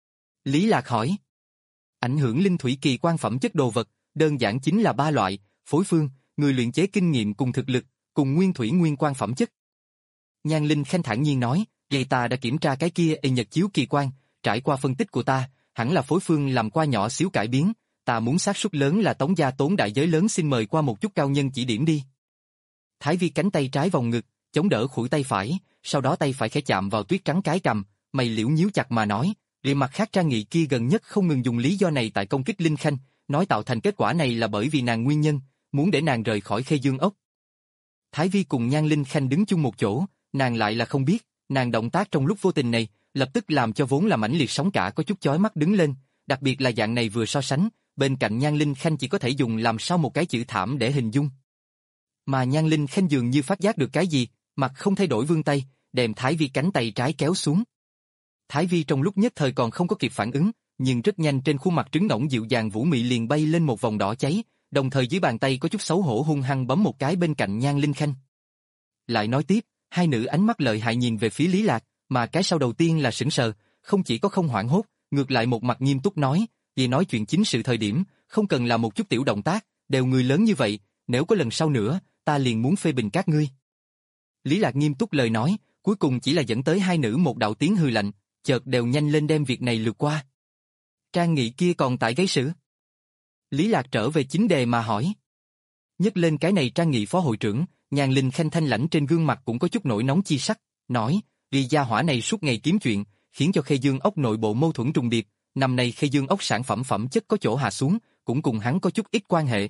Lý Lạc hỏi. Ảnh hưởng linh thủy kỳ quan phẩm chất đồ vật, đơn giản chính là ba loại, phối phương, người luyện chế kinh nghiệm cùng thực lực, cùng nguyên thủy nguyên quan phẩm chất. Nhan Linh Khanh thản nhiên nói, vậy ta đã kiểm tra cái kia Ê Nhật chiếu kỳ quan, trải qua phân tích của ta, hẳn là phối phương làm qua nhỏ xíu cải biến, ta muốn xác suất lớn là Tống gia tốn đại giới lớn xin mời qua một chút cao nhân chỉ điểm đi. Thái Vi cánh tay trái vòng ngực, chống đỡ khuỷu tay phải, sau đó tay phải khẽ chạm vào tuyết trắng cái cầm, mày liễu nhíu chặt mà nói, rìa mặt khác Trang Nghị kia gần nhất không ngừng dùng lý do này tại công kích Linh Khanh, nói tạo thành kết quả này là bởi vì nàng nguyên nhân, muốn để nàng rời khỏi Khê Dương ốc. Thái Vi cùng Nhan Linh Khanh đứng chung một chỗ, nàng lại là không biết, nàng động tác trong lúc vô tình này, lập tức làm cho vốn là mãnh liệt sóng cả có chút chói mắt đứng lên, đặc biệt là dạng này vừa so sánh, bên cạnh Nhan Linh Khanh chỉ có thể dùng làm sao một cái chữ thảm để hình dung. Mà Nhan Linh Khanh dường như phát giác được cái gì, mặt không thay đổi vươn tay, đem Thái Vi cánh tay trái kéo xuống. Thái Vi trong lúc nhất thời còn không có kịp phản ứng, nhưng rất nhanh trên khuôn mặt trứng ngỗng dịu dàng vũ mị liền bay lên một vòng đỏ cháy, đồng thời dưới bàn tay có chút xấu hổ hung hăng bấm một cái bên cạnh Nhan Linh Khanh. Lại nói tiếp, hai nữ ánh mắt lợi hại nhìn về phía Lý Lạc, mà cái sau đầu tiên là sững sờ, không chỉ có không hoảng hốt, ngược lại một mặt nghiêm túc nói, vì nói chuyện chính sự thời điểm, không cần là một chút tiểu động tác, đều người lớn như vậy, nếu có lần sau nữa, ta liền muốn phê bình các ngươi. Lý Lạc nghiêm túc lời nói, cuối cùng chỉ là dẫn tới hai nữ một đạo tiếng hư lạnh, chợt đều nhanh lên đem việc này lược qua. Trang Nghị kia còn tại gây sự. Lý Lạc trở về chính đề mà hỏi. Nhắc lên cái này Trang Nghị phó hội trưởng, Nhan Linh Khanh thanh lãnh trên gương mặt cũng có chút nổi nóng chi sắc, nói, vì gia hỏa này suốt ngày kiếm chuyện, khiến cho Khê Dương ốc nội bộ mâu thuẫn trùng điệp, năm nay Khê Dương ốc sản phẩm phẩm chất có chỗ hạ xuống, cũng cùng hắn có chút ít quan hệ.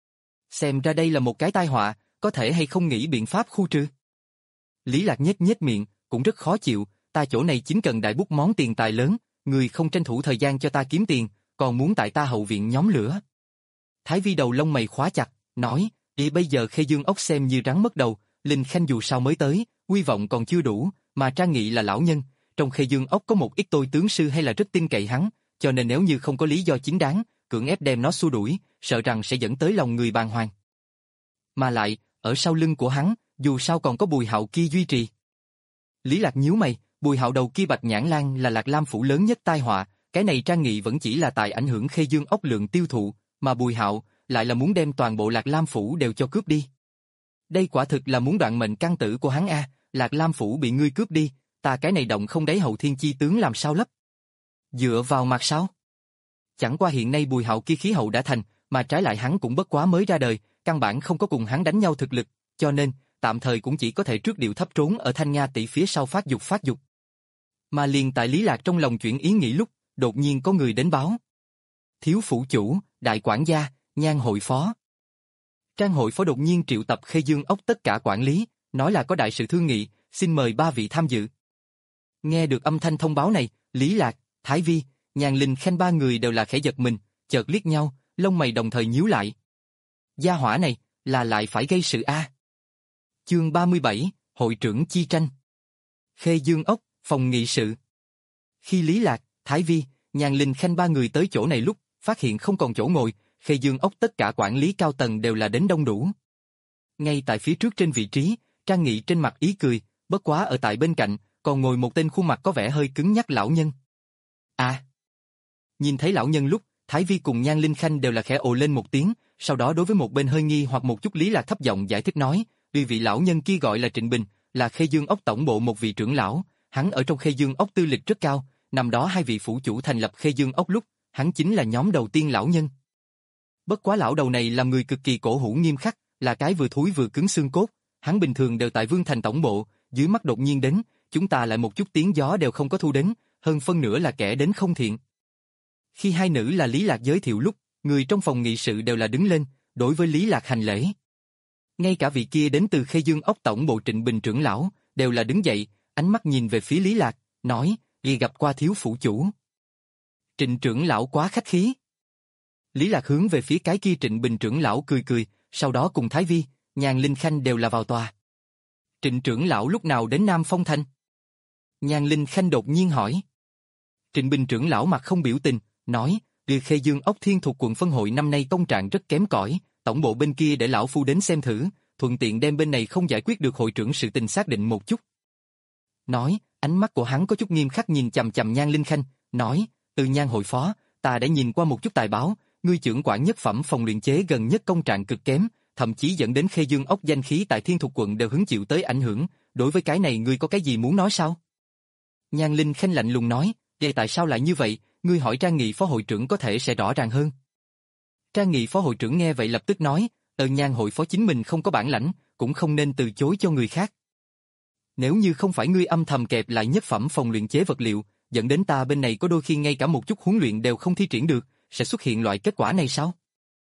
Xem ra đây là một cái tai họa, có thể hay không nghĩ biện pháp khu trừ. Lý Lạc nhếch nhếch miệng, cũng rất khó chịu, ta chỗ này chính cần đại bút món tiền tài lớn, người không tranh thủ thời gian cho ta kiếm tiền, còn muốn tại ta hậu viện nhóm lửa. Thái Vi đầu lông mày khóa chặt, nói, ý bây giờ Khê Dương ốc xem như rắn mất đầu, Linh Khanh dù sao mới tới, uy vọng còn chưa đủ, mà Trang Nghị là lão nhân, trong Khê Dương ốc có một ít tôi tướng sư hay là rất tin cậy hắn, cho nên nếu như không có lý do chính đáng, cưỡng ép đem nó xua đuổi, sợ rằng sẽ dẫn tới lòng người bàng hoàng. Mà lại, ở sau lưng của hắn, dù sao còn có Bùi Hạo kia duy trì. Lý Lạc nhíu mày, Bùi Hạo đầu kia Bạch Nhãn Lang là Lạc Lam phủ lớn nhất tai họa, cái này Trang Nghị vẫn chỉ là tại ảnh hưởng Khê Dương ốc lượng tiêu thụ, mà Bùi Hạo lại là muốn đem toàn bộ Lạc Lam phủ đều cho cướp đi. Đây quả thực là muốn đoạn mệnh căn tử của hắn a, Lạc Lam phủ bị ngươi cướp đi, ta cái này động không đáy hậu thiên chi tướng làm sao lấp? Dựa vào mặt sao? Chẳng qua hiện nay Bùi Hạo kia khí hậu đã thành, mà trái lại hắn cũng bất quá mới ra đời, căn bản không có cùng hắn đánh nhau thực lực, cho nên tạm thời cũng chỉ có thể trước điệu thấp trốn ở Thanh Nga tỷ phía sau phát dục phát dục. Mà liền tại Lý Lạc trong lòng chuyển ý nghĩ lúc, đột nhiên có người đến báo. Thiếu phủ chủ, đại quản gia, Nhan hội phó. Trang hội phó đột nhiên triệu tập Khê Dương ốc tất cả quản lý, nói là có đại sự thương nghị, xin mời ba vị tham dự. Nghe được âm thanh thông báo này, Lý Lạc, Thái Vi, Nhan Linh Khanh ba người đều là khẽ giật mình, chợt liếc nhau, lông mày đồng thời nhíu lại. Gia hỏa này, là lại phải gây sự a. Chương ba mươi bảy, hội trưởng chi tranh. Khê Dương ốc, phòng nghị sự. Khi Lý Lạc, Thái Vi, Nhan Linh Khanh ba người tới chỗ này lúc, phát hiện không còn chỗ ngồi, Khê Dương ốc tất cả quản lý cao tầng đều là đến đông đủ. Ngay tại phía trước trên vị trí, Trang Nghị trên mặt ý cười, bất quá ở tại bên cạnh, còn ngồi một tên khuôn mặt có vẻ hơi cứng nhắc lão nhân. À! Nhìn thấy lão nhân lúc, Thái Vi cùng Nhan Linh Khanh đều là khẽ ồ lên một tiếng, sau đó đối với một bên hơi nghi hoặc một chút Lý Lạc thấp giọng giải thích nói, vì vị lão nhân kia gọi là Trịnh Bình, là Khê Dương ốc tổng bộ một vị trưởng lão, hắn ở trong Khê Dương ốc tư lịch rất cao, năm đó hai vị phủ chủ thành lập Khê Dương ốc lúc, hắn chính là nhóm đầu tiên lão nhân. Bất quá lão đầu này là người cực kỳ cổ hủ nghiêm khắc, là cái vừa thúi vừa cứng xương cốt, hắn bình thường đều tại Vương Thành tổng bộ, dưới mắt đột nhiên đến, chúng ta lại một chút tiếng gió đều không có thu đến, hơn phân nửa là kẻ đến không thiện. Khi hai nữ là Lý Lạc giới thiệu lúc, người trong phòng nghị sự đều là đứng lên, đối với Lý Lạc hành lễ. Ngay cả vị kia đến từ Khê Dương ốc tổng bộ Trịnh Bình trưởng lão, đều là đứng dậy, ánh mắt nhìn về phía Lý Lạc, nói, ghi gặp qua thiếu phủ chủ. Trịnh trưởng lão quá khách khí. Lý Lạc hướng về phía cái kia Trịnh Bình trưởng lão cười cười, sau đó cùng Thái Vi, Nhan Linh Khanh đều là vào tòa. Trịnh trưởng lão lúc nào đến Nam Phong Thành? Nhan Linh Khanh đột nhiên hỏi. Trịnh Bình trưởng lão mặt không biểu tình, nói, Địa Khê Dương ốc Thiên thuộc quận phân hội năm nay công trạng rất kém cỏi, tổng bộ bên kia để lão phu đến xem thử, thuận tiện đem bên này không giải quyết được hội trưởng sự tình xác định một chút. Nói, ánh mắt của hắn có chút nghiêm khắc nhìn chằm chằm Nhan Linh Khanh, nói, từ Nhan hội phó, ta đã nhìn qua một chút tài báo, ngươi trưởng quản nhất phẩm phòng luyện chế gần nhất công trạng cực kém, thậm chí dẫn đến Khê Dương ốc danh khí tại Thiên thuộc quận đều hứng chịu tới ảnh hưởng, đối với cái này ngươi có cái gì muốn nói sao? Nhan Linh Khanh lạnh lùng nói, vậy tại sao lại như vậy, ngươi hỏi Trang Nghị phó hội trưởng có thể sẽ rõ ràng hơn. Trang Nghị phó hội trưởng nghe vậy lập tức nói, ờ Nhan hội phó chính mình không có bản lãnh, cũng không nên từ chối cho người khác. Nếu như không phải ngươi âm thầm kẹp lại nhất phẩm phòng luyện chế vật liệu, dẫn đến ta bên này có đôi khi ngay cả một chút huấn luyện đều không thi triển được, sẽ xuất hiện loại kết quả này sao?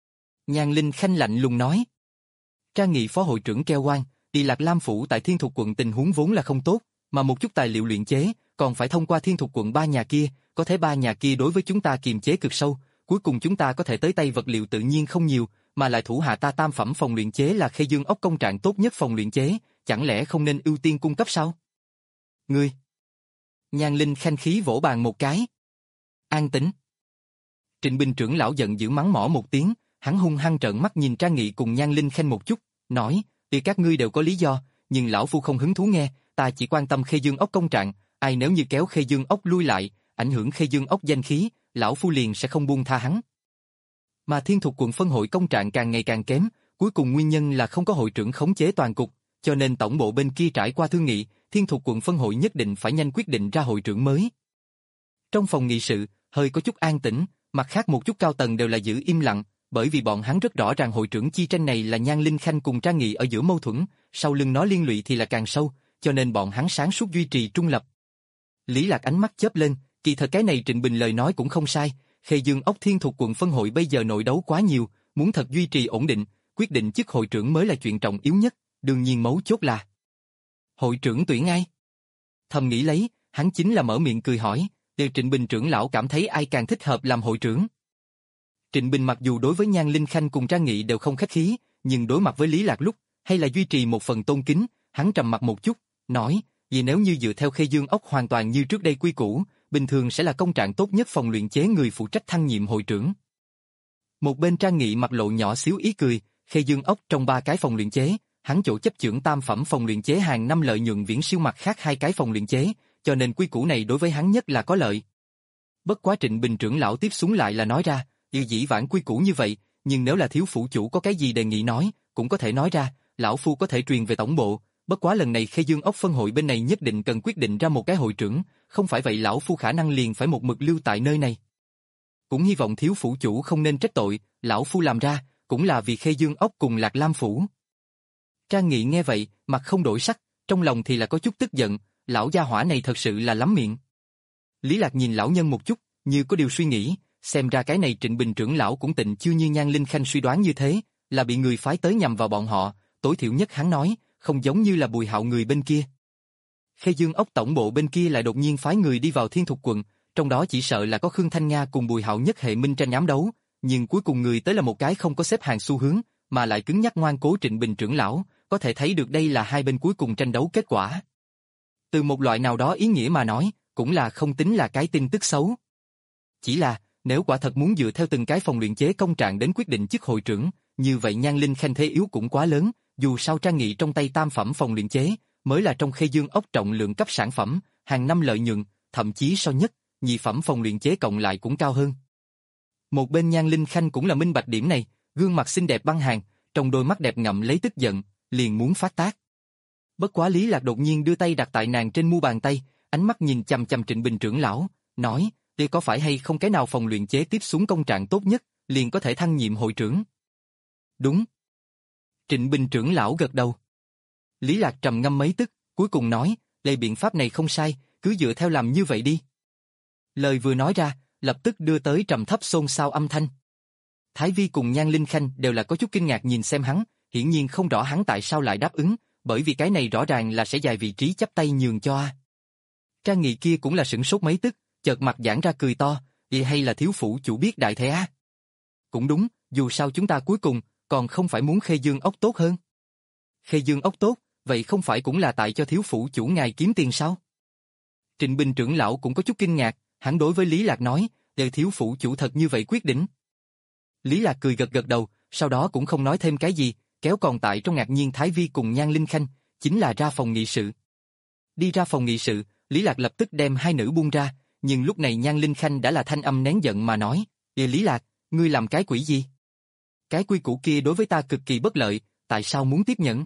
Nhan Linh Khanh lạnh lùng nói. Trang Nghị phó hội trưởng kêu oan, đi Lạc Lam phủ tại Thiên Thục quận tình huống vốn là không tốt, mà một chút tài liệu luyện chế, còn phải thông qua Thiên Thục quận ba nhà kia, có thể ba nhà kia đối với chúng ta kiềm chế cực sâu, cuối cùng chúng ta có thể tới tay vật liệu tự nhiên không nhiều, mà lại thủ hạ ta tam phẩm phòng luyện chế là Khê Dương ốc công trạng tốt nhất phòng luyện chế, chẳng lẽ không nên ưu tiên cung cấp sao? Ngươi! Nhan Linh Khanh khí vỗ bàn một cái. An tĩnh! Trịnh Bình trưởng lão giận dữ mắng mỏ một tiếng, hắn hung hăng trợn mắt nhìn Trang Nghị cùng Nhan Linh Khanh một chút, nói, tuy các ngươi đều có lý do, nhưng lão phu không hứng thú nghe, ta chỉ quan tâm Khê Dương ốc công trạng, ai nếu như kéo Khê Dương ốc lui lại, ảnh hưởng Khê Dương ốc danh khí, lão phu liền sẽ không buông tha hắn. Mà Thiên Thục quận phân hội công trạng càng ngày càng kém, cuối cùng nguyên nhân là không có hội trưởng khống chế toàn cục, cho nên tổng bộ bên kia trải qua thương nghị, Thiên Thục quận phân hội nhất định phải nhanh quyết định ra hội trưởng mới. Trong phòng nghị sự, hơi có chút an tĩnh, mặt khác một chút cao tầng đều là giữ im lặng, bởi vì bọn hắn rất rõ ràng hội trưởng chi tranh này là Nhan Linh Khanh cùng Trang Nghị ở giữa mâu thuẫn, sau lưng nó liên lụy thì là càng sâu, cho nên bọn hắn sáng suốt duy trì trung lập. Lý Lạc ánh mắt chớp lên, kỳ thật cái này Trịnh Bình lời nói cũng không sai, Khê Dương ốc Thiên Thục quận phân hội bây giờ nội đấu quá nhiều, muốn thật duy trì ổn định, quyết định chức hội trưởng mới là chuyện trọng yếu nhất, đương nhiên mấu chốt là hội trưởng tuyển ai? Thầm nghĩ lấy, hắn chính là mở miệng cười hỏi, đều Trịnh Bình trưởng lão cảm thấy ai càng thích hợp làm hội trưởng. Trịnh Bình mặc dù đối với Nhan Linh Khanh cùng Trang Nghị đều không khách khí, nhưng đối mặt với Lý Lạc lúc, hay là duy trì một phần tôn kính, hắn trầm mặt một chút, nói, vì nếu như dựa theo Khê Dương ốc hoàn toàn như trước đây quy củ, bình thường sẽ là công trạng tốt nhất phòng luyện chế người phụ trách thăng nhiệm hội trưởng. Một bên Trang Nghị mặt lộ nhỏ xíu ý cười, Khê Dương ốc trong ba cái phòng luyện chế, hắn chỗ chấp chưởng tam phẩm phòng luyện chế hàng năm lợi nhuận viễn siêu mặt khác hai cái phòng luyện chế, cho nên quy củ này đối với hắn nhất là có lợi. Bất quá Trịnh Bình trưởng lão tiếp xuống lại là nói ra, yêu dĩ vãng quy củ như vậy, nhưng nếu là thiếu phủ chủ có cái gì đề nghị nói, cũng có thể nói ra, lão phu có thể truyền về tổng bộ, bất quá lần này Khê Dương ốc phân hội bên này nhất định cần quyết định ra một cái hội trưởng, không phải vậy lão phu khả năng liền phải một mực lưu tại nơi này. Cũng hy vọng thiếu phủ chủ không nên trách tội, lão phu làm ra, cũng là vì Khê Dương ốc cùng Lạc Lam phủ. Trang Nghị nghe vậy, mặt không đổi sắc, trong lòng thì là có chút tức giận, lão gia hỏa này thật sự là lắm miệng. Lý Lạc nhìn lão nhân một chút, như có điều suy nghĩ, xem ra cái này Trịnh Bình trưởng lão cũng tịnh chưa như Nhan Linh Khanh suy đoán như thế, là bị người phái tới nhằm vào bọn họ, tối thiểu nhất hắn nói, không giống như là Bùi Hạo người bên kia. Khê Dương ốc tổng bộ bên kia lại đột nhiên phái người đi vào Thiên Thục quận, trong đó chỉ sợ là có Khương Thanh Nga cùng Bùi Hạo nhất hệ minh tranh ám đấu, nhưng cuối cùng người tới là một cái không có xếp hàng xu hướng, mà lại cứng nhắc ngoan cố Trịnh Bình trưởng lão, có thể thấy được đây là hai bên cuối cùng tranh đấu kết quả. Từ một loại nào đó ý nghĩa mà nói, cũng là không tính là cái tin tức xấu. Chỉ là, nếu quả thật muốn dựa theo từng cái phòng luyện chế công trạng đến quyết định chức hội trưởng, như vậy Nhan Linh Khanh thế yếu cũng quá lớn, dù sao Trang Nghị trong tay tam phẩm phòng luyện chế, mới là trong Khê Dương ốc trọng lượng cấp sản phẩm, hàng năm lợi nhuận, thậm chí so nhất, nhị phẩm phòng luyện chế cộng lại cũng cao hơn. Một bên Nhan Linh Khanh cũng là minh bạch điểm này, gương mặt xinh đẹp băng hàng, trong đôi mắt đẹp ngậm lấy tức giận, liền muốn phát tác. Bất quá Lý Lạc đột nhiên đưa tay đặt tại nàng trên mu bàn tay, ánh mắt nhìn chằm chằm Trịnh Bình trưởng lão, nói, đây có phải hay không cái nào phòng luyện chế tiếp xuống công trạng tốt nhất, liền có thể thăng nhiệm hội trưởng? Đúng. Trịnh Bình trưởng lão gật đầu. Lý Lạc trầm ngâm mấy tức, cuối cùng nói, đây biện pháp này không sai, cứ dựa theo làm như vậy đi. Lời vừa nói ra, lập tức đưa tới trầm thấp xôn xao âm thanh. Thái Vi cùng Nhan Linh Khanh đều là có chút kinh ngạc nhìn xem hắn, hiển nhiên không rõ hắn tại sao lại đáp ứng, bởi vì cái này rõ ràng là sẽ dài vị trí chắp tay nhường cho a. Trang Nghị kia cũng là sửng sốt mấy tức, chợt mặt giãn ra cười to, vậy hay là thiếu phủ chủ biết đại thế a? Cũng đúng, dù sao chúng ta cuối cùng còn không phải muốn Khê Dương ốc tốt hơn. Khê Dương ốc tốt, vậy không phải cũng là tại cho thiếu phủ chủ ngài kiếm tiền sao? Trịnh Bình trưởng lão cũng có chút kinh ngạc, hắn đối với Lý Lạc nói, đều thiếu phủ chủ thật như vậy quyết định. Lý Lạc cười gật gật đầu, sau đó cũng không nói thêm cái gì, kéo còn tại trong ngạc nhiên Thái Vi cùng Nhan Linh Khanh, chính là ra phòng nghị sự. Đi ra phòng nghị sự, Lý Lạc lập tức đem hai nữ buông ra, nhưng lúc này Nhan Linh Khanh đã là thanh âm nén giận mà nói, "Ê Lý Lạc, ngươi làm cái quỷ gì? Cái quy củ kia đối với ta cực kỳ bất lợi, tại sao muốn tiếp nhận?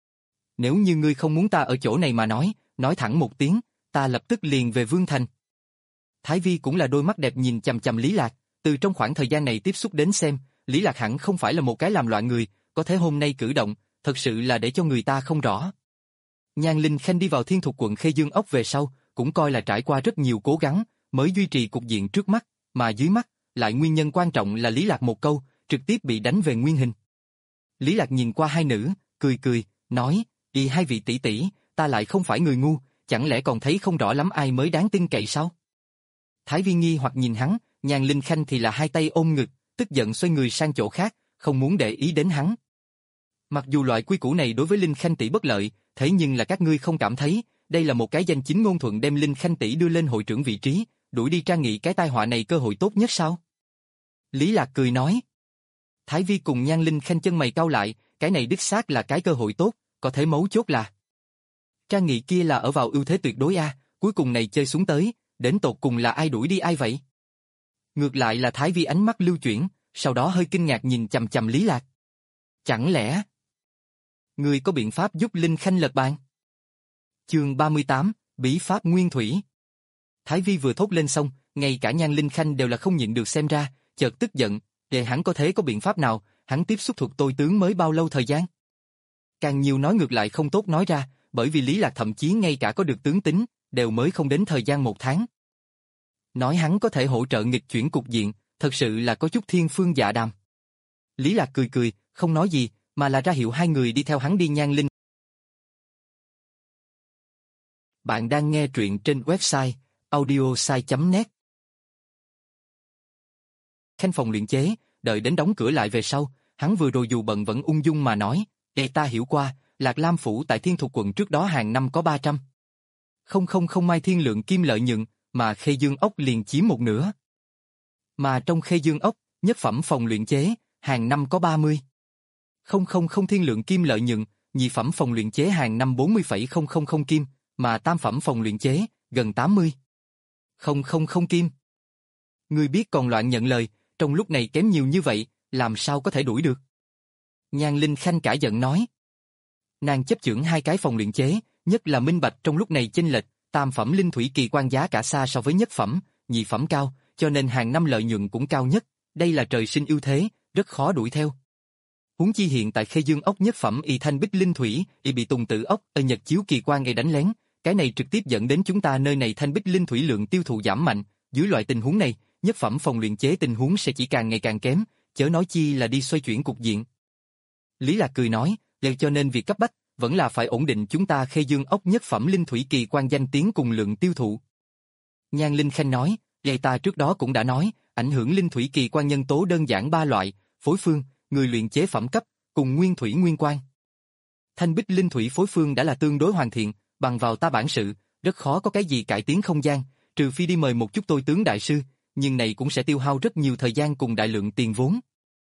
Nếu như ngươi không muốn ta ở chỗ này mà nói, nói thẳng một tiếng, ta lập tức liền về Vương Thành." Thái Vi cũng là đôi mắt đẹp nhìn chằm chằm Lý Lạc, từ trong khoảng thời gian này tiếp xúc đến xem, Lý Lạc hẳn không phải là một cái làm loạn người, có thể hôm nay cử động, thật sự là để cho người ta không rõ. Nhan Linh Khanh đi vào Thiên Thục quận Khê Dương Ốc về sau, cũng coi là trải qua rất nhiều cố gắng, mới duy trì cục diện trước mắt, mà dưới mắt, lại nguyên nhân quan trọng là Lý Lạc một câu, trực tiếp bị đánh về nguyên hình. Lý Lạc nhìn qua hai nữ, cười cười, nói, đi hai vị tỷ tỷ, ta lại không phải người ngu, chẳng lẽ còn thấy không rõ lắm ai mới đáng tin cậy sao? Thái Vi nghi hoặc nhìn hắn, Nhan Linh Khanh thì là hai tay ôm ngực, tức giận xoay người sang chỗ khác, không muốn để ý đến hắn. Mặc dù loại quy củ này đối với Linh Khanh tỷ bất lợi, thế nhưng là các ngươi không cảm thấy, đây là một cái danh chính ngôn thuận đem Linh Khanh tỷ đưa lên hội trưởng vị trí, đuổi đi Trang Nghị cái tai họa này cơ hội tốt nhất sao? Lý Lạc cười nói. Thái Vi cùng Nhan Linh Khanh chân mày cau lại, cái này đích xác là cái cơ hội tốt, có thể mấu chốt là Trang Nghị kia là ở vào ưu thế tuyệt đối a, cuối cùng này chơi xuống tới, đến tột cùng là ai đuổi đi ai vậy? Ngược lại là Thái Vi ánh mắt lưu chuyển, sau đó hơi kinh ngạc nhìn chằm chằm Lý Lạc. Chẳng lẽ ngươi có biện pháp giúp Linh Khanh lật bàn? Chương ba mươi tám, Bí pháp Nguyên Thủy. Thái Vi vừa thốt lên xong, ngay cả Nhan Linh Khanh đều là không nhịn được xem ra, chợt tức giận, để hắn có thể có biện pháp nào, hắn tiếp xúc thuộc tôi tướng mới bao lâu thời gian? Càng nhiều nói ngược lại không tốt nói ra, bởi vì Lý Lạc thậm chí ngay cả có được tướng tính, đều mới không đến thời gian một tháng. Nói hắn có thể hỗ trợ nghịch chuyển cục diện, thật sự là có chút thiên phương dạ đàm. Lý Lạc cười cười, không nói gì, mà là ra hiệu hai người đi theo hắn đi. Nhan Linh. Bạn đang nghe truyện trên website audiosai chấm net. Khanh phòng luyện chế, đợi đến đóng cửa lại về sau, hắn vừa rồi dù bận vẫn ung dung mà nói, "Ê ta hiểu qua, Lạc Lam phủ tại Thiên Thục quận trước đó hàng năm có ba trăm không không không mai thiên lượng kim lợi nhuận, mà Khê Dương ốc liền chiếm một nửa. Mà trong Khê Dương ốc, nhất phẩm phòng luyện chế, hàng năm có ba mươi không không không thiên lượng kim lợi nhuận, nhị phẩm phòng luyện chế hàng năm bốn mươi phẩy không không không kim, mà tam phẩm phòng luyện chế, gần tám mươi không không không kim. Ngươi biết còn loạn nhận lời, trong lúc này kém nhiều như vậy, làm sao có thể đuổi được?" Nhan Linh Khanh cả giận nói. Nàng chấp chưởng hai cái phòng luyện chế, nhất là minh bạch trong lúc này chênh lệch, tam phẩm linh thủy kỳ quan giá cả xa so với nhất phẩm, nhị phẩm cao, cho nên hàng năm lợi nhuận cũng cao nhất, đây là trời sinh ưu thế, rất khó đuổi theo. Huống chi hiện tại Khê Dương ốc nhất phẩm y thanh bích linh thủy, y bị Tùng Tử ốc ở Nhật chiếu kỳ quan y đánh lén, cái này trực tiếp dẫn đến chúng ta nơi này thanh bích linh thủy lượng tiêu thụ giảm mạnh, dưới loại tình huống này, nhất phẩm phòng luyện chế tình huống sẽ chỉ càng ngày càng kém, chớ nói chi là đi xoay chuyển cục diện. Lý Lạc cười nói, "Đều cho nên việc cấp bách vẫn là phải ổn định chúng ta Khê Dương ốc nhất phẩm linh thủy kỳ quan danh tiếng cùng lượng tiêu thụ." Nhan Linh Khanh nói, "Vậy ta trước đó cũng đã nói, ảnh hưởng linh thủy kỳ quan nhân tố đơn giản ba loại, phối phương, người luyện chế phẩm cấp, cùng nguyên thủy nguyên quan. Thanh bích linh thủy phối phương đã là tương đối hoàn thiện, bằng vào ta bản sự, rất khó có cái gì cải tiến không gian, trừ phi đi mời một chút tôi tướng đại sư, nhưng này cũng sẽ tiêu hao rất nhiều thời gian cùng đại lượng tiền vốn.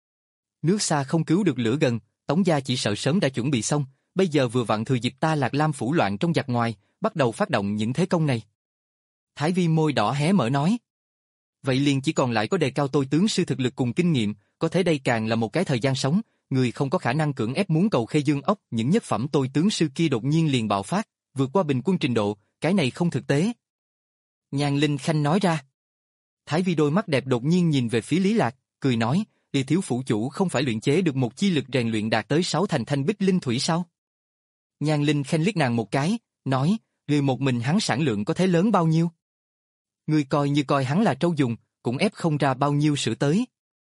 Nước xa không cứu được lửa gần, Tống gia chỉ sợ sớm đã chuẩn bị xong, bây giờ vừa vặn thừa dịp ta Lạc Lam phủ loạn trong giặc ngoài, bắt đầu phát động những thế công này." Thái Vi môi đỏ hé mở nói. "Vậy liền chỉ còn lại có đề cao tôi tướng sư thực lực cùng kinh nghiệm, có thể đây càng là một cái thời gian sống, người không có khả năng cưỡng ép muốn cầu Khê Dương ốc, những nhất phẩm tôi tướng sư kia đột nhiên liền bạo phát, vượt qua bình quân trình độ, cái này không thực tế." Nhan Linh Khanh nói ra. Thái Vi đôi mắt đẹp đột nhiên nhìn về phía Lý Lạc, cười nói, "Địa thiếu phủ chủ không phải luyện chế được một chi lực rèn luyện đạt tới sáu thành thanh bích linh thủy sao?" Nhan Linh Khanh liếc nàng một cái, nói, "Người một mình hắn sản lượng có thế lớn bao nhiêu? Ngươi coi như coi hắn là trâu dùng, cũng ép không ra bao nhiêu sữa tới."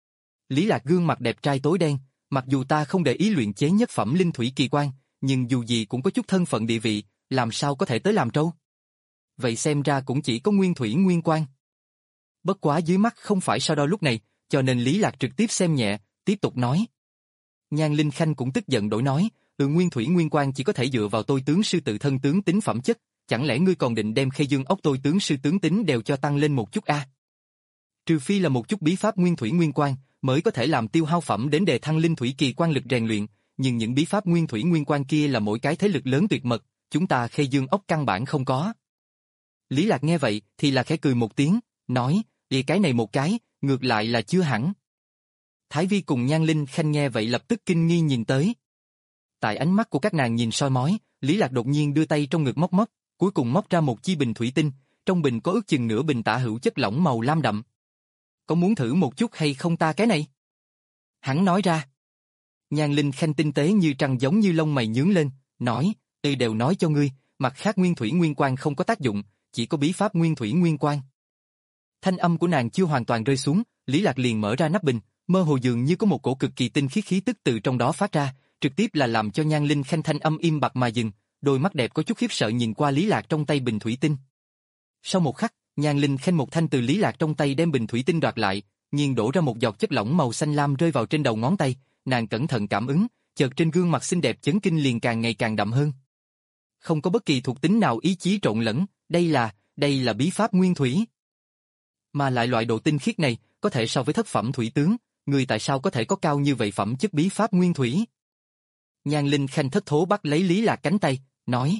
Lý Lạc gương mặt đẹp trai tối đen, "Mặc dù ta không để ý luyện chế nhất phẩm linh thủy kỳ quan, nhưng dù gì cũng có chút thân phận địa vị, làm sao có thể tới làm trâu? Vậy xem ra cũng chỉ có nguyên thủy nguyên quan." Bất quá dưới mắt không phải so đo lúc này, cho nên Lý Lạc trực tiếp xem nhẹ, tiếp tục nói. Nhan Linh Khanh cũng tức giận đổi nói, "Ừ, nguyên thủy nguyên quan chỉ có thể dựa vào tôi tướng sư tự thân tướng tính phẩm chất, chẳng lẽ ngươi còn định đem Khê Dương ốc tôi tướng sư tướng tính đều cho tăng lên một chút a? À? Trừ phi là một chút bí pháp nguyên thủy nguyên quan, mới có thể làm tiêu hao phẩm đến đề thăng linh thủy kỳ quan lực rèn luyện, nhưng những bí pháp nguyên thủy nguyên quan kia là mỗi cái thế lực lớn tuyệt mật, chúng ta Khê Dương ốc căn bản không có." Lý Lạc nghe vậy thì là khẽ cười một tiếng, nói, "Vì cái này một cái, ngược lại là chưa hẳn." Thái Vi cùng Nhan Linh Khanh nghe vậy lập tức kinh nghi nhìn tới. Tại ánh mắt của các nàng nhìn soi mói, Lý Lạc đột nhiên đưa tay trong ngực móc móc, cuối cùng móc ra một chi bình thủy tinh, trong bình có ước chừng nửa bình tả hữu chất lỏng màu lam đậm. Có muốn thử một chút hay không ta cái này? Hắn nói ra. Nhan Linh Khanh tinh tế như trăng giống như lông mày nhướng lên, nói, tôi đều nói cho ngươi, mặt khác nguyên thủy nguyên quan không có tác dụng, chỉ có bí pháp nguyên thủy nguyên quan. Thanh âm của nàng chưa hoàn toàn rơi xuống, Lý Lạc liền mở ra nắp bình, mơ hồ dường như có một cổ cực kỳ tinh khiết khí tức từ trong đó phát ra, trực tiếp là làm cho Nhan Linh Khanh thanh âm im bặt mà dừng, đôi mắt đẹp có chút khiếp sợ nhìn qua Lý Lạc trong tay bình thủy tinh. Sau một khắc, Nhan Linh Khanh một thanh từ Lý Lạc trong tay đem bình thủy tinh đoạt lại, nghiền đổ ra một giọt chất lỏng màu xanh lam rơi vào trên đầu ngón tay, nàng cẩn thận cảm ứng, chợt trên gương mặt xinh đẹp chấn kinh liền càng ngày càng đậm hơn. Không có bất kỳ thuộc tính nào ý chí trộn lẫn, đây là, đây là bí pháp nguyên thủy. Mà lại loại độ tinh khiết này, có thể so với thất phẩm thủy tướng, người tại sao có thể có cao như vậy phẩm chất bí pháp nguyên thủy? Nhan Linh Khanh thất thố bắt lấy Lý Lạc cánh tay, nói.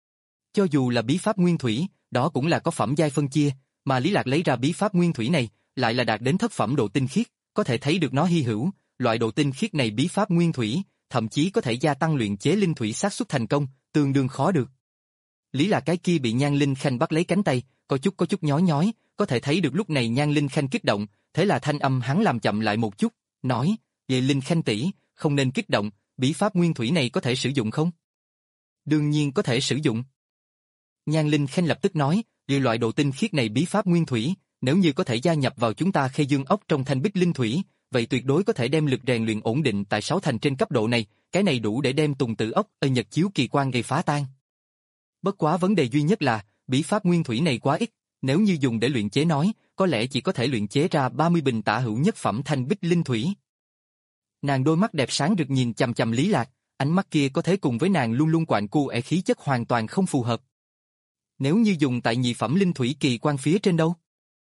Cho dù là bí pháp nguyên thủy, đó cũng là có phẩm giai phân chia, mà Lý Lạc lấy ra bí pháp nguyên thủy này, lại là đạt đến thất phẩm độ tinh khiết, có thể thấy được nó hy hữu, loại độ tinh khiết này bí pháp nguyên thủy, thậm chí có thể gia tăng luyện chế linh thủy xác suất thành công, tương đương khó được. Lý Lạc cái kia bị Nhan Linh Khanh bắt lấy cánh tay, có chút có chút nhói nhói, có thể thấy được lúc này Nhan Linh Khanh kích động, thế là thanh âm hắn làm chậm lại một chút, nói, vậy Linh Khanh tỷ, không nên kích động, bí pháp nguyên thủy này có thể sử dụng không? Đương nhiên có thể sử dụng. Nhan Linh Khanh lập tức nói, vì loại độ tinh khiết này bí pháp nguyên thủy, nếu như có thể gia nhập vào chúng ta Khê Dương ốc trong thanh bích linh thủy, vậy tuyệt đối có thể đem lực rèn luyện ổn định tại sáu thành trên cấp độ này, cái này đủ để đem Tùng Tử ốc ở Nhật chiếu kỳ quan gây phá tan. Bất quá vấn đề duy nhất là, bí pháp nguyên thủy này quá ít, nếu như dùng để luyện chế nói, có lẽ chỉ có thể luyện chế ra ba mươi bình tả hữu nhất phẩm thanh bích linh thủy. Nàng đôi mắt đẹp sáng rực nhìn chằm chằm Lý Lạc, ánh mắt kia có thể cùng với nàng luôn luôn quạnh cu é khí chất hoàn toàn không phù hợp. Nếu như dùng tại nhị phẩm linh thủy kỳ quan phía trên đâu?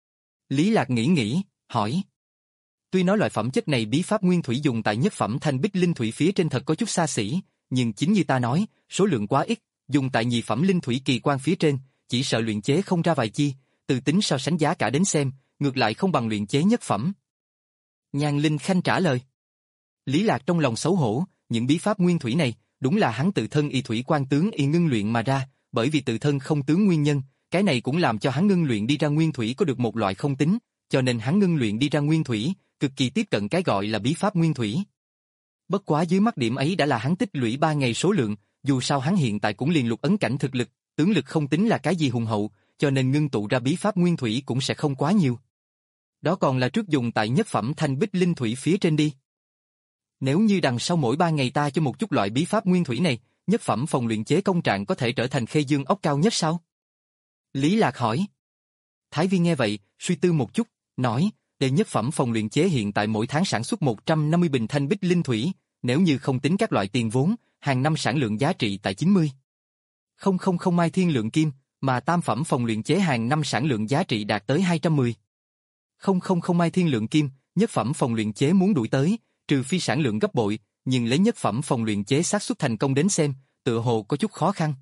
Lý Lạc nghĩ nghĩ, hỏi. Tuy nói loại phẩm chất này bí pháp nguyên thủy dùng tại nhất phẩm thanh bích linh thủy phía trên thật có chút xa xỉ, nhưng chính như ta nói, số lượng quá ít, dùng tại nhị phẩm linh thủy kỳ quan phía trên, chỉ sợ luyện chế không ra vài chi, từ tính so sánh giá cả đến xem, ngược lại không bằng luyện chế nhất phẩm. Nhan Linh Khanh trả lời. Lý Lạc trong lòng xấu hổ, những bí pháp nguyên thủy này, đúng là hắn tự thân y thủy quan tướng y ngưng luyện mà ra, bởi vì tự thân không tướng nguyên nhân, cái này cũng làm cho hắn ngưng luyện đi ra nguyên thủy có được một loại không tính, cho nên hắn ngưng luyện đi ra nguyên thủy, cực kỳ tiếp cận cái gọi là bí pháp nguyên thủy. Bất quá dưới mắt điểm ấy đã là hắn tích lũy ba ngày số lượng, dù sao hắn hiện tại cũng liền lục ấn cảnh thực lực, tướng lực không tính là cái gì hùng hậu, cho nên ngưng tụ ra bí pháp nguyên thủy cũng sẽ không quá nhiều. Đó còn là trước dùng tại nhất phẩm thanh bích linh thủy phía trên đi. Nếu như đằng sau mỗi ba ngày ta cho một chút loại bí pháp nguyên thủy này, nhất phẩm phòng luyện chế công trạng có thể trở thành Khê Dương ốc cao nhất sao? Lý Lạc hỏi. Thái Vi nghe vậy, suy tư một chút, nói, để nhất phẩm phòng luyện chế hiện tại mỗi tháng sản xuất một trăm năm mươi bình thanh bích linh thủy, nếu như không tính các loại tiền vốn, hàng năm sản lượng giá trị tại chín mươi. Không không không mai thiên lượng kim, mà tam phẩm phòng luyện chế hàng năm sản lượng giá trị đạt tới hai trăm mười. Không không không mai thiên lượng kim, nhất phẩm phòng luyện chế muốn đuổi tới, trừ phi sản lượng gấp bội, nhưng lấy nhất phẩm phòng luyện chế xác suất thành công đến xem, tựa hồ có chút khó khăn.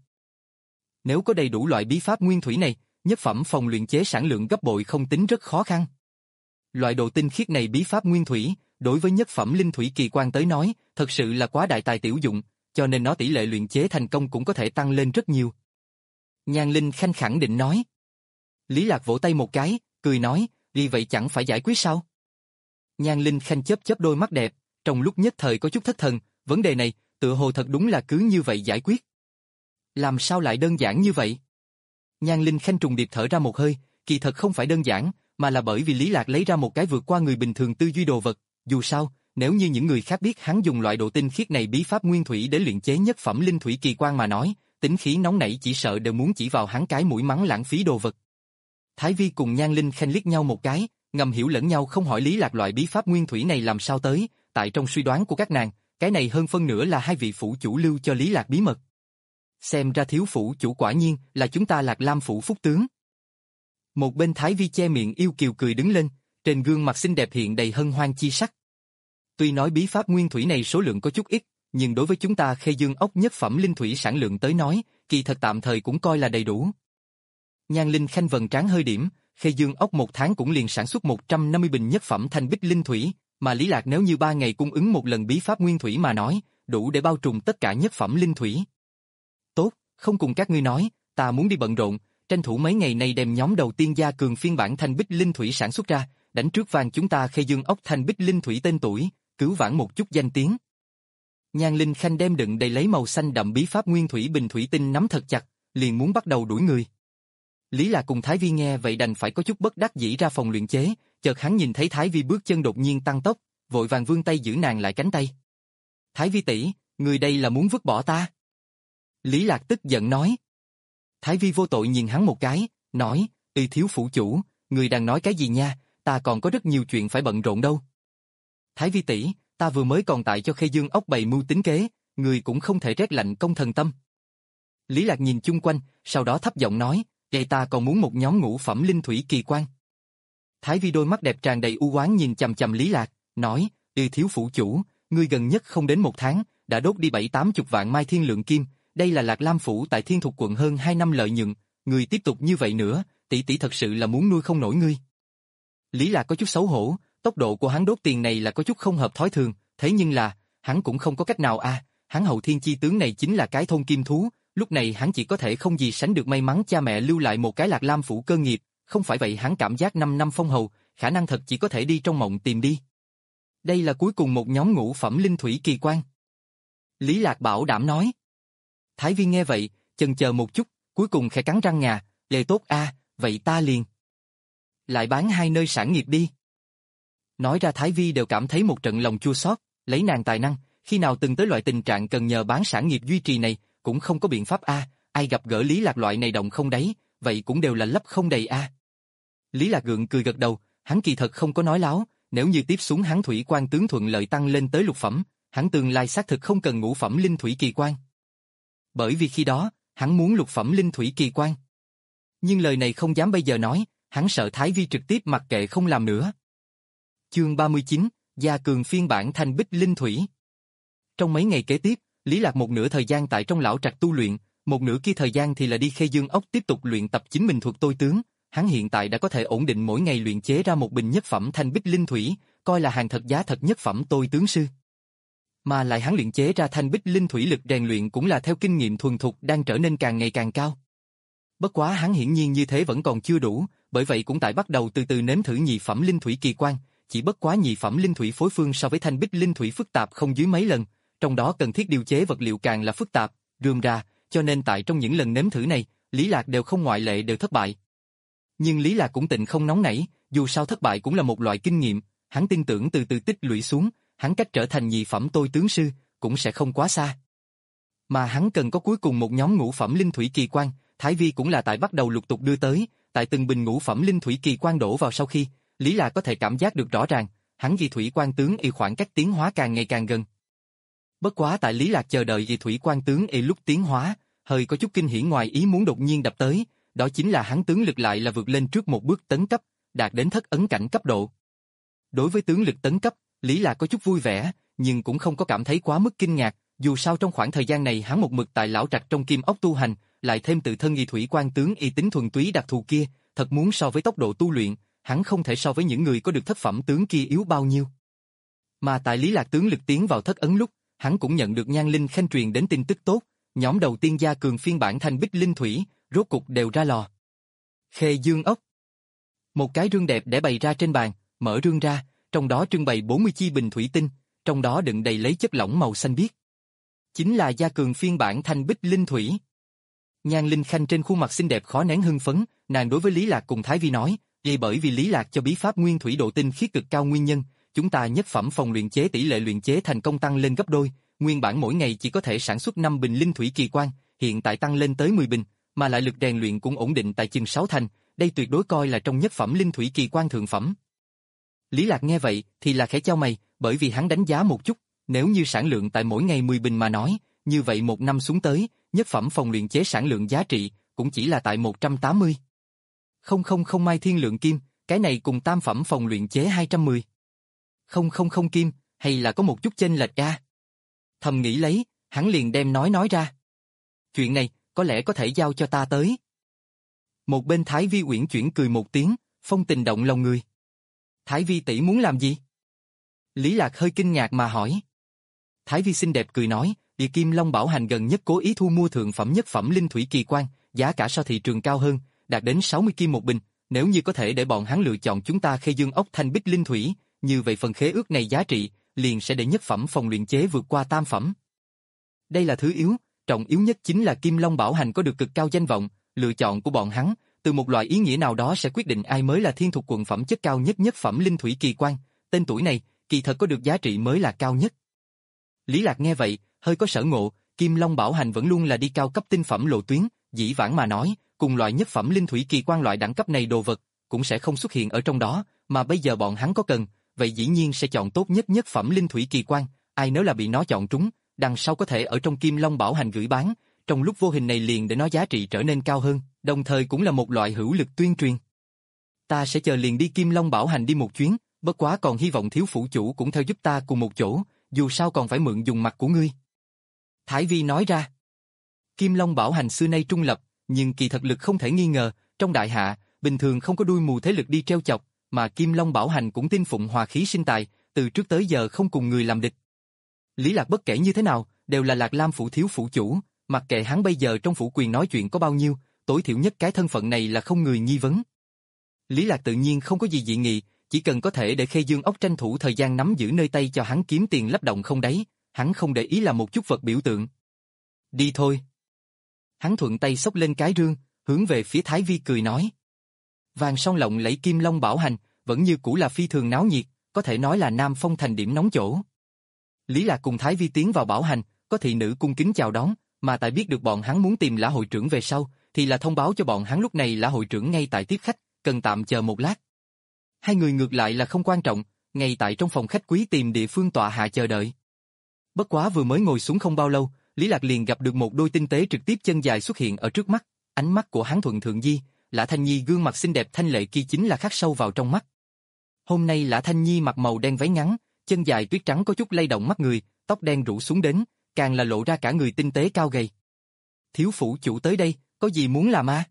Nếu có đầy đủ loại bí pháp nguyên thủy này, nhất phẩm phòng luyện chế sản lượng gấp bội không tính rất khó khăn. Loại độ tinh khiết này bí pháp nguyên thủy, đối với nhất phẩm linh thủy kỳ quan tới nói, thật sự là quá đại tài tiểu dụng, cho nên nó tỷ lệ luyện chế thành công cũng có thể tăng lên rất nhiều. Nhan Linh Khanh khẳng định nói. Lý Lạc vỗ tay một cái, cười nói, vì vậy chẳng phải giải quyết sao? Nhan Linh Khanh chớp chớp đôi mắt đẹp, trong lúc nhất thời có chút thất thần, vấn đề này, tựa hồ thật đúng là cứ như vậy giải quyết. Làm sao lại đơn giản như vậy? Nhan Linh Khanh trùng điệp thở ra một hơi, kỳ thật không phải đơn giản, mà là bởi vì Lý Lạc lấy ra một cái vượt qua người bình thường tư duy đồ vật, dù sao, nếu như những người khác biết hắn dùng loại độ tinh khiết này bí pháp nguyên thủy để luyện chế nhất phẩm linh thủy kỳ quan mà nói, tính khí nóng nảy chỉ sợ đều muốn chỉ vào hắn cái mũi mắng lãng phí đồ vật. Thái Vi cùng Nhan Linh Khanh liếc nhau một cái, ngầm hiểu lẫn nhau không hỏi Lý Lạc loại bí pháp nguyên thủy này làm sao tới, tại trong suy đoán của các nàng, cái này hơn phân nửa là hai vị phủ chủ lưu cho Lý Lạc bí mật. Xem ra thiếu phủ chủ quả nhiên là chúng ta Lạc Lam phủ phúc tướng. Một bên Thái Vi che miệng yêu kiều cười đứng lên, trên gương mặt xinh đẹp hiện đầy hân hoan chi sắc. Tuy nói bí pháp nguyên thủy này số lượng có chút ít, nhưng đối với chúng ta Khê Dương ốc nhất phẩm linh thủy sản lượng tới nói, kỳ thật tạm thời cũng coi là đầy đủ. Nhan Linh Khanh vầng trán hơi điểm, Khê Dương ốc một tháng cũng liền sản xuất một trăm năm mươi bình nhất phẩm thanh bích linh thủy, mà Lý Lạc nếu như ba ngày cung ứng một lần bí pháp nguyên thủy mà nói, đủ để bao trùm tất cả nhất phẩm linh thủy. Tốt, không cùng các ngươi nói, ta muốn đi bận rộn, tranh thủ mấy ngày nay đem nhóm đầu tiên gia cường phiên bản thanh bích linh thủy sản xuất ra, đánh trước vang chúng ta Khê Dương ốc thanh bích linh thủy tên tuổi, cứu vãn một chút danh tiếng. Nhan Linh Khanh đem đựng đầy lấy màu xanh đậm bí pháp nguyên thủy bình thủy tinh nắm thật chặt, liền muốn bắt đầu đuổi người. Lý Lạc cùng Thái Vi nghe vậy đành phải có chút bất đắc dĩ ra phòng luyện chế, chợt hắn nhìn thấy Thái Vi bước chân đột nhiên tăng tốc, vội vàng vươn tay giữ nàng lại cánh tay. Thái Vi tỷ, người đây là muốn vứt bỏ ta? Lý Lạc tức giận nói. Thái Vi vô tội nhìn hắn một cái, nói, "Ư thiếu phủ chủ, người đang nói cái gì nha, ta còn có rất nhiều chuyện phải bận rộn đâu." Thái Vi tỷ, ta vừa mới còn tại cho Khê Dương ốc bày mưu tính kế, người cũng không thể rét lạnh công thần tâm. Lý Lạc nhìn chung quanh, sau đó thấp giọng nói, "Vậy ta còn muốn một nhóm ngũ phẩm linh thủy kỳ quan." Thái Vi đôi mắt đẹp tràn đầy u oán nhìn chằm chằm Lý Lạc, nói, "Ư thiếu phủ chủ, ngươi gần nhất không đến một tháng, đã đốt đi bảy tám chục vạn mai thiên lượng kim, đây là Lạc Lam phủ tại Thiên Thục quận hơn hai năm lợi nhuận, người tiếp tục như vậy nữa, tỷ tỷ thật sự là muốn nuôi không nổi ngươi." Lý Lạc có chút xấu hổ, tốc độ của hắn đốt tiền này là có chút không hợp thói thường, thế nhưng là, hắn cũng không có cách nào à, hắn hậu thiên chi tướng này chính là cái thôn kim thú, lúc này hắn chỉ có thể không gì sánh được may mắn cha mẹ lưu lại một cái Lạc Lam phủ cơ nghiệp, không phải vậy hắn cảm giác năm năm phong hầu, khả năng thật chỉ có thể đi trong mộng tìm đi. Đây là cuối cùng một nhóm ngũ phẩm linh thủy kỳ quan. Lý Lạc bảo đảm nói. Thái Vi nghe vậy, chần chờ một chút, cuối cùng khẽ cắn răng ngà, "Lệ tốt a, vậy ta liền lại bán hai nơi sản nghiệp đi." Nói ra Thái Vi đều cảm thấy một trận lòng chua xót, lấy nàng tài năng, khi nào từng tới loại tình trạng cần nhờ bán sản nghiệp duy trì này, cũng không có biện pháp a, ai gặp gỡ Lý Lạc loại này động không đáy, vậy cũng đều là lấp không đầy a. Lý Lạc gượng cười gật đầu, hắn kỳ thật không có nói láo, nếu như tiếp xuống hắn thủy quan tướng thuận lợi tăng lên tới lục phẩm, hắn tương lai xác thực không cần ngũ phẩm linh thủy kỳ quan. Bởi vì khi đó, hắn muốn lục phẩm linh thủy kỳ quan. Nhưng lời này không dám bây giờ nói, hắn sợ Thái Vi trực tiếp mặc kệ không làm nữa. Chương ba mươi chín, gia cường phiên bản thanh bích linh thủy. Trong mấy ngày kế tiếp, Lý Lạc một nửa thời gian tại trong lão trạch tu luyện, một nửa kia thời gian thì là đi Khê Dương ốc tiếp tục luyện tập chính mình thuật tôi tướng. Hắn hiện tại đã có thể ổn định mỗi ngày luyện chế ra một bình nhất phẩm thanh bích linh thủy, coi là hàng thật giá thật nhất phẩm tôi tướng sư. Mà lại hắn luyện chế ra thanh bích linh thủy lực rèn luyện cũng là theo kinh nghiệm thuần thục đang trở nên càng ngày càng cao. Bất quá hắn hiển nhiên như thế vẫn còn chưa đủ, bởi vậy cũng tại bắt đầu từ từ nếm thử nhị phẩm linh thủy kỳ quan, chỉ bất quá nhị phẩm linh thủy phối phương so với thanh bích linh thủy phức tạp không dưới mấy lần, trong đó cần thiết điều chế vật liệu càng là phức tạp, rườm rà, cho nên tại trong những lần nếm thử này, Lý Lạc đều không ngoại lệ đều thất bại. Nhưng Lý Lạc cũng tịnh không nóng nảy, dù sao thất bại cũng là một loại kinh nghiệm, hắn tin tưởng từ từ tích lũy xuống, hắn cách trở thành nhị phẩm tôi tướng sư, cũng sẽ không quá xa. Mà hắn cần có cuối cùng một nhóm ngũ phẩm linh thủy kỳ quan, Thái Vi cũng là tại bắt đầu lục tục đưa tới, tại từng bình ngũ phẩm linh thủy kỳ quan đổ vào sau khi, Lý Lạc có thể cảm giác được rõ ràng, hắn vì thủy quan tướng y khoảng cách tiến hóa càng ngày càng gần. Bất quá tại Lý Lạc chờ đợi vì thủy quan tướng y lúc tiến hóa, hơi có chút kinh hỉ ngoài ý muốn đột nhiên đập tới, đó chính là hắn tướng lực lại là vượt lên trước một bước tấn cấp, đạt đến thất ấn cảnh cấp độ. Đối với tướng lực tấn cấp, Lý Lạc có chút vui vẻ, nhưng cũng không có cảm thấy quá mức kinh ngạc, dù sao trong khoảng thời gian này hắn một mực tại lão trạch trong kim ốc tu hành, lại thêm tự thân y thủy quan tướng y tính thuần túy đặc thù kia, thật muốn so với tốc độ tu luyện, hắn không thể so với những người có được thất phẩm tướng kia yếu bao nhiêu. Mà tại Lý Lạc tướng lực tiến vào thất ấn lúc, hắn cũng nhận được Nhan Linh Khanh truyền đến tin tức tốt, nhóm đầu tiên gia cường phiên bản thanh bích linh thủy, rốt cục đều ra lò. Khê Dương ốc. Một cái rương đẹp để bày ra trên bàn, mở rương ra, trong đó trưng bày bốn mươi chi bình thủy tinh, trong đó đựng đầy lấy chất lỏng màu xanh biếc. Chính là gia cường phiên bản thanh bích linh thủy. Nhan Linh Khanh trên khuôn mặt xinh đẹp khó nén hưng phấn, nàng đối với Lý Lạc cùng Thái Vi nói, vì bởi vì Lý Lạc cho bí pháp nguyên thủy độ tinh khiết cực cao nguyên nhân, chúng ta nhất phẩm phòng luyện chế tỷ lệ luyện chế thành công tăng lên gấp đôi, nguyên bản mỗi ngày chỉ có thể sản xuất năm bình linh thủy kỳ quan, hiện tại tăng lên tới mười bình, mà lại lực rèn luyện cũng ổn định tại chừng sáu thành, đây tuyệt đối coi là trong nhất phẩm linh thủy kỳ quan thượng phẩm. Lý Lạc nghe vậy thì là khẽ chau mày, bởi vì hắn đánh giá một chút, nếu như sản lượng tại mỗi ngày mười bình mà nói, như vậy một năm xuống tới, nhất phẩm phòng luyện chế sản lượng giá trị cũng chỉ là tại một trăm tám mươi. Không không không mai thiên lượng kim, cái này cùng tam phẩm phòng luyện chế hai trăm mười. Không không không kim, hay là có một chút chênh lệch a. Thầm nghĩ lấy, hắn liền đem nói nói ra. Chuyện này, có lẽ có thể giao cho ta tới. Một bên Thái Vi uyển chuyển cười một tiếng, phong tình động lòng người. Thái Vi tỷ muốn làm gì? Lý Lạc hơi kinh ngạc mà hỏi. Thái Vi xinh đẹp cười nói, Địa Kim Long Bảo Hành gần nhất cố ý thu mua thượng phẩm nhất phẩm linh thủy kỳ quan, giá cả so thị trường cao hơn, đạt đến sáu mươi kim một bình, nếu như có thể để bọn hắn lựa chọn chúng ta khê dương ốc thanh bích linh thủy, như vậy phần khế ước này giá trị, liền sẽ để nhất phẩm phòng luyện chế vượt qua tam phẩm. Đây là thứ yếu, trọng yếu nhất chính là Kim Long Bảo Hành có được cực cao danh vọng, lựa chọn của bọn hắn, từ một loại ý nghĩa nào đó sẽ quyết định ai mới là thiên thuộc quận phẩm chất cao nhất nhất phẩm linh thủy kỳ quan, tên tuổi này, kỳ thật có được giá trị mới là cao nhất. Lý Lạc nghe vậy, hơi có sở ngộ, Kim Long Bảo Hành vẫn luôn là đi cao cấp tinh phẩm lộ tuyến, dĩ vãng mà nói, cùng loại nhất phẩm linh thủy kỳ quan loại đẳng cấp này đồ vật, cũng sẽ không xuất hiện ở trong đó, mà bây giờ bọn hắn có cần, vậy dĩ nhiên sẽ chọn tốt nhất nhất phẩm linh thủy kỳ quan, ai nếu là bị nó chọn trúng, đằng sau có thể ở trong Kim Long Bảo Hành gửi bán, trong lúc vô hình này liền để nó giá trị trở nên cao hơn, đồng thời cũng là một loại hữu lực tuyên truyền. Ta sẽ chờ liền đi Kim Long Bảo Hành đi một chuyến, bất quá còn hy vọng thiếu phủ chủ cũng theo giúp ta cùng một chỗ, dù sao còn phải mượn dùng mặt của ngươi. Thái Vi nói ra. Kim Long Bảo Hành xưa nay trung lập, nhưng kỳ thật lực không thể nghi ngờ, trong đại hạ, bình thường không có đuôi mù thế lực đi treo chọc, mà Kim Long Bảo Hành cũng tin phụng hòa khí sinh tài, từ trước tới giờ không cùng người làm địch. Lý Lạc bất kể như thế nào, đều là Lạc Lam phủ thiếu phủ chủ, mặc kệ hắn bây giờ trong phủ quyền nói chuyện có bao nhiêu, tối thiểu nhất cái thân phận này là không người nghi vấn. Lý Lạc tự nhiên không có gì dị nghị, chỉ cần có thể để Khê Dương ốc tranh thủ thời gian nắm giữ nơi tay cho hắn kiếm tiền lấp động không đáy, hắn không để ý là một chút vật biểu tượng. Đi thôi. Hắn thuận tay xốc lên cái rương, hướng về phía Thái Vi cười nói. Vàng son lộng lẫy Kim Long Bảo Hành, vẫn như cũ là phi thường náo nhiệt, có thể nói là Nam Phong thành điểm nóng chỗ. Lý Lạc cùng Thái Vi tiến vào Bảo Hành, có thị nữ cung kính chào đón, mà tại biết được bọn hắn muốn tìm Lã hội trưởng về sau, thì là thông báo cho bọn hắn lúc này Lã hội trưởng ngay tại tiếp khách, cần tạm chờ một lát. Hai người ngược lại là không quan trọng, ngay tại trong phòng khách quý tìm địa phương tọa hạ chờ đợi. Bất quá vừa mới ngồi xuống không bao lâu, Lý Lạc liền gặp được một đôi tinh tế trực tiếp chân dài xuất hiện ở trước mắt, ánh mắt của hắn thuận thượng di, Lã Thanh Nhi gương mặt xinh đẹp thanh lệ kia chính là khắc sâu vào trong mắt. Hôm nay Lã Thanh Nhi mặc màu đen váy ngắn, chân dài tuyết trắng có chút lay động mắt người, tóc đen rủ xuống đến, càng là lộ ra cả người tinh tế cao gầy. Thiếu phủ chủ tới đây, có gì muốn làm a? À?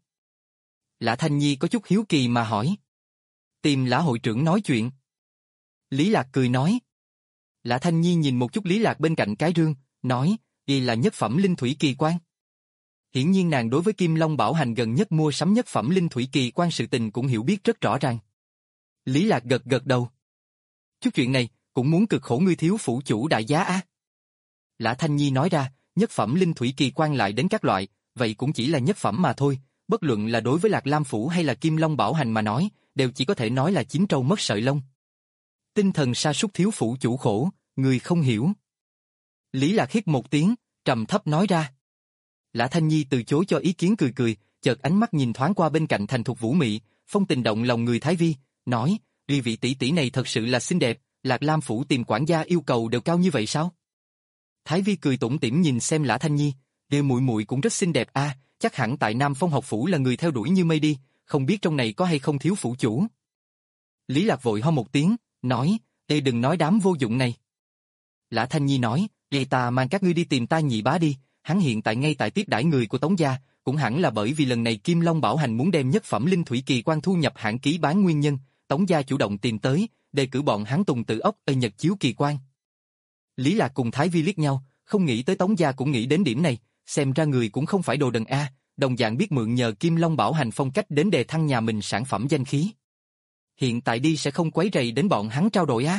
Lã Thanh Nhi có chút hiếu kỳ mà hỏi. Tìm Lã hội trưởng nói chuyện. Lý Lạc cười nói. Lã Thanh Nhi nhìn một chút Lý Lạc bên cạnh cái rương, nói, đây là nhất phẩm linh thủy kỳ quan. Hiển nhiên nàng đối với Kim Long Bảo Hành gần nhất mua sắm nhất phẩm linh thủy kỳ quan sự tình cũng hiểu biết rất rõ ràng. Lý Lạc gật gật đầu. Chút chuyện này, cũng muốn cực khổ ngươi thiếu phủ chủ đại giá á. Lã Thanh Nhi nói ra, nhất phẩm linh thủy kỳ quan lại đến các loại, vậy cũng chỉ là nhất phẩm mà thôi, bất luận là đối với Lạc Lam phủ hay là Kim Long Bảo Hành mà nói, đều chỉ có thể nói là chín trâu mất sợi lông. Tinh thần sa sút thiếu phủ chủ khổ, người không hiểu. Lý Lạc hít một tiếng, trầm thấp nói ra. Lã Thanh Nhi từ chối cho ý kiến cười cười, chợt ánh mắt nhìn thoáng qua bên cạnh thành thục vũ mị, phong tình động lòng người Thái Vi, nói, vì vị tỷ tỷ này thật sự là xinh đẹp, Lạc Lam phủ tìm quản gia yêu cầu đều cao như vậy sao? Thái Vi cười tủm tỉm nhìn xem Lã Thanh Nhi, đều muội muội cũng rất xinh đẹp a, à, chắc hẳn tại Nam Phong học phủ là người theo đuổi như mây đi, không biết trong này có hay không thiếu phủ chủ. Lý Lạc vội ho một tiếng, nói, ê đừng nói đám vô dụng này. Lã Thanh Nhi nói, vậy ta mang các ngươi đi tìm ta nhị bá đi, hắn hiện tại ngay tại tiếp đãi người của Tống gia, cũng hẳn là bởi vì lần này Kim Long Bảo Hành muốn đem nhất phẩm linh thủy kỳ quan thu nhập hãng ký bán nguyên nhân, Tống gia chủ động tìm tới, đề cử bọn hắn Tùng Tự ốc ở Nhật chiếu kỳ quan. Lý Lạc cùng Thái Vi liếc nhau, không nghĩ tới Tống gia cũng nghĩ đến điểm này, xem ra người cũng không phải đồ đần a, đồng dạng biết mượn nhờ Kim Long Bảo Hành phong cách đến đề thăng nhà mình sản phẩm danh khí. Hiện tại đi sẽ không quấy rầy đến bọn hắn trao đổi á.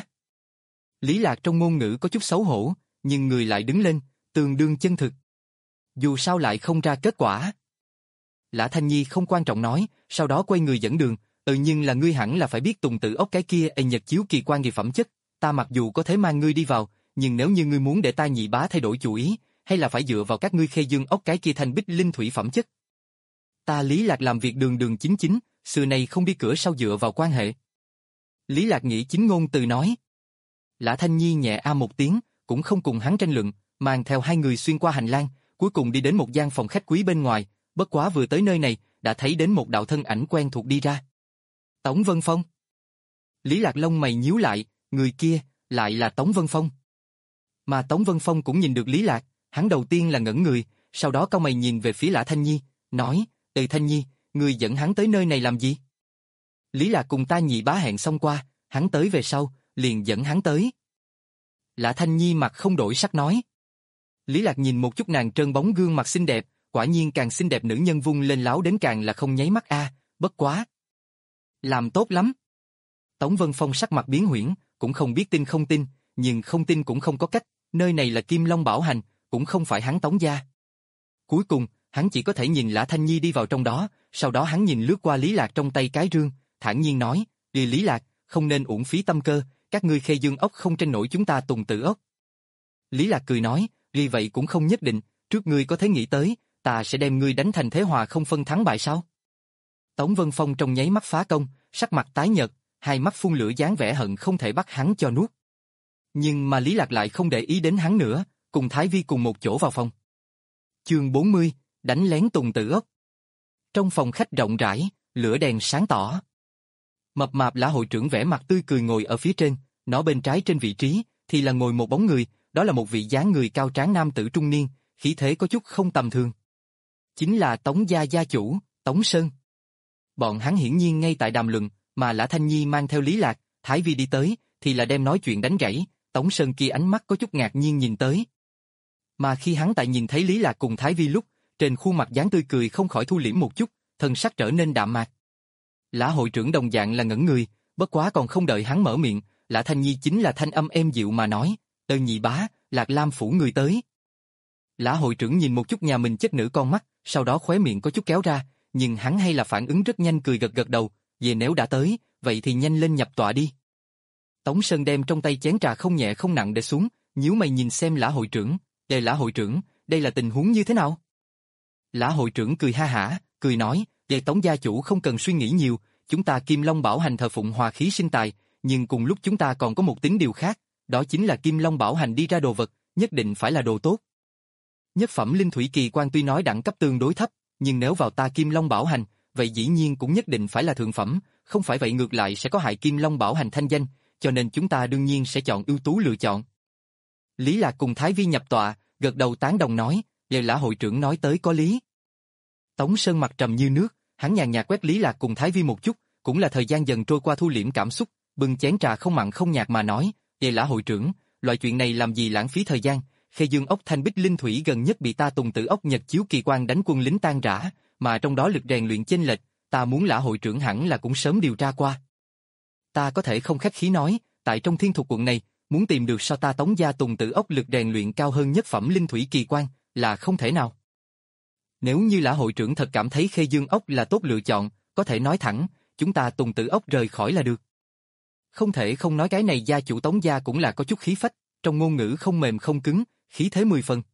Lý Lạc trong ngôn ngữ có chút xấu hổ, nhưng người lại đứng lên, tương đương chân thực. Dù sao lại không ra kết quả. Lã Thanh Nhi không quan trọng nói, sau đó quay người dẫn đường, ừ nhưng là ngươi hẳn là phải biết Tùng Tự ốc cái kia ở Nhật chiếu kỳ quan gì phẩm chất, ta mặc dù có thể mang ngươi đi vào, nhưng nếu như ngươi muốn để ta nhị bá thay đổi chủ ý, hay là phải dựa vào các ngươi Khê Dương ốc cái kia thanh bích linh thủy phẩm chất. Ta Lý Lạc làm việc đường đường chính chính, xưa này không đi cửa sau dựa vào quan hệ. Lý Lạc nghĩ chính ngôn từ nói. Lã Thanh Nhi nhẹ a một tiếng, cũng không cùng hắn tranh luận, mang theo hai người xuyên qua hành lang, cuối cùng đi đến một gian phòng khách quý bên ngoài, bất quá vừa tới nơi này, đã thấy đến một đạo thân ảnh quen thuộc đi ra. Tống Vân Phong. Lý Lạc lông mày nhíu lại, người kia, lại là Tống Vân Phong. Mà Tống Vân Phong cũng nhìn được Lý Lạc, hắn đầu tiên là ngẩn người, sau đó cau mày nhìn về phía Lã Thanh Nhi, nói, Từ Thanh Nhi, người dẫn hắn tới nơi này làm gì? Lý Lạc cùng ta nhị bá hẹn xong qua, hắn tới về sau, liền dẫn hắn tới. Lã Thanh Nhi mặt không đổi sắc nói. Lý Lạc nhìn một chút nàng trơn bóng gương mặt xinh đẹp, quả nhiên càng xinh đẹp nữ nhân vung lên láo đến càng là không nháy mắt a, bất quá. Làm tốt lắm. Tống Vân Phong sắc mặt biến huyễn, cũng không biết tin không tin, nhưng không tin cũng không có cách, nơi này là Kim Long Bảo Hành, cũng không phải hắn Tống gia. Cuối cùng, hắn chỉ có thể nhìn Lã Thanh Nhi đi vào trong đó, sau đó hắn nhìn lướt qua Lý Lạc trong tay cái rương, thản nhiên nói, đi Lý Lạc, không nên uổng phí tâm cơ, các ngươi Khê Dương ốc không tranh nổi chúng ta Tùng Tử ốc. Lý Lạc cười nói, vì vậy cũng không nhất định, trước ngươi có thể nghĩ tới, ta sẽ đem ngươi đánh thành thế hòa không phân thắng bại sao? Tống Vân Phong trong nháy mắt phá công, sắc mặt tái nhợt, hai mắt phun lửa dáng vẻ hận không thể bắt hắn cho nuốt. Nhưng mà Lý Lạc lại không để ý đến hắn nữa, cùng Thái Vi cùng một chỗ vào phòng. Chương bốn mươi, đánh lén Tùng Tử ốc. Trong phòng khách rộng rãi, lửa đèn sáng tỏ. Mập mạp Lã hội trưởng vẻ mặt tươi cười ngồi ở phía trên, nó bên trái trên vị trí thì là ngồi một bóng người, đó là một vị dáng người cao tráng nam tử trung niên, khí thế có chút không tầm thường. Chính là Tống gia gia chủ, Tống Sơn. Bọn hắn hiển nhiên ngay tại đàm luận, mà Lã Thanh Nhi mang theo Lý Lạc, Thái Vi đi tới, thì là đem nói chuyện đánh gãy, Tống Sơn kia ánh mắt có chút ngạc nhiên nhìn tới. Mà khi hắn tại nhìn thấy Lý Lạc cùng Thái Vi lúc, trên khuôn mặt dáng tươi cười không khỏi thu liễm một chút, thân sắc trở nên đạm mạc. Lã hội trưởng đồng dạng là ngẩn người, bất quá còn không đợi hắn mở miệng, Lã Thanh Nhi chính là thanh âm êm dịu mà nói, "Tơ nhị bá, Lạc Lam phủ người tới." Lã hội trưởng nhìn một chút nhà mình chết nữ con mắt, sau đó khóe miệng có chút kéo ra, nhưng hắn hay là phản ứng rất nhanh cười gật gật đầu, "Về nếu đã tới, vậy thì nhanh lên nhập tọa đi." Tống Sơn đem trong tay chén trà không nhẹ không nặng để xuống, nhíu mày nhìn xem Lã hội trưởng, "Đây Lã hội trưởng, đây là tình huống như thế nào?" Lã hội trưởng cười ha hả, cười nói, "Về Tống gia chủ không cần suy nghĩ nhiều, chúng ta Kim Long Bảo Hành thờ phụng hòa khí sinh tài, nhưng cùng lúc chúng ta còn có một tính điều khác, đó chính là Kim Long Bảo Hành đi ra đồ vật, nhất định phải là đồ tốt. Nhất phẩm linh thủy kỳ quan tuy nói đẳng cấp tương đối thấp, nhưng nếu vào ta Kim Long Bảo Hành, vậy dĩ nhiên cũng nhất định phải là thượng phẩm, không phải vậy ngược lại sẽ có hại Kim Long Bảo Hành thanh danh, cho nên chúng ta đương nhiên sẽ chọn ưu tú lựa chọn." Lý Lạc cùng Thái Vi nhập tọa, gật đầu tán đồng nói, "Vậy Lã hội trưởng nói tới có lý." Tống Sơn mặt trầm như nước, hắn nhàn nhạt quét Lý Lạc cùng Thái Vi một chút, cũng là thời gian dần trôi qua thu liễm cảm xúc, bưng chén trà không mặn không nhạt mà nói, "Vậy Lã hội trưởng, loại chuyện này làm gì lãng phí thời gian, Khê Dương ốc Thanh Bích Linh Thủy gần nhất bị ta Tùng Tử ốc Nhật Chiếu Kỳ Quan đánh quân lính tan rã, mà trong đó lực rèn luyện chênh lệch, ta muốn Lã hội trưởng hẳn là cũng sớm điều tra qua. Ta có thể không khách khí nói, tại trong Thiên Thục quận này, muốn tìm được so ta Tống gia Tùng Tử ốc lực rèn luyện cao hơn nhất phẩm Linh Thủy Kỳ Quan là không thể nào. Nếu như Lã hội trưởng thật cảm thấy Khê Dương ốc là tốt lựa chọn, có thể nói thẳng, chúng ta Tùng Tử ốc rời khỏi là được." Không thể không nói cái này gia chủ Tống gia cũng là có chút khí phách, trong ngôn ngữ không mềm không cứng, khí thế mười phần.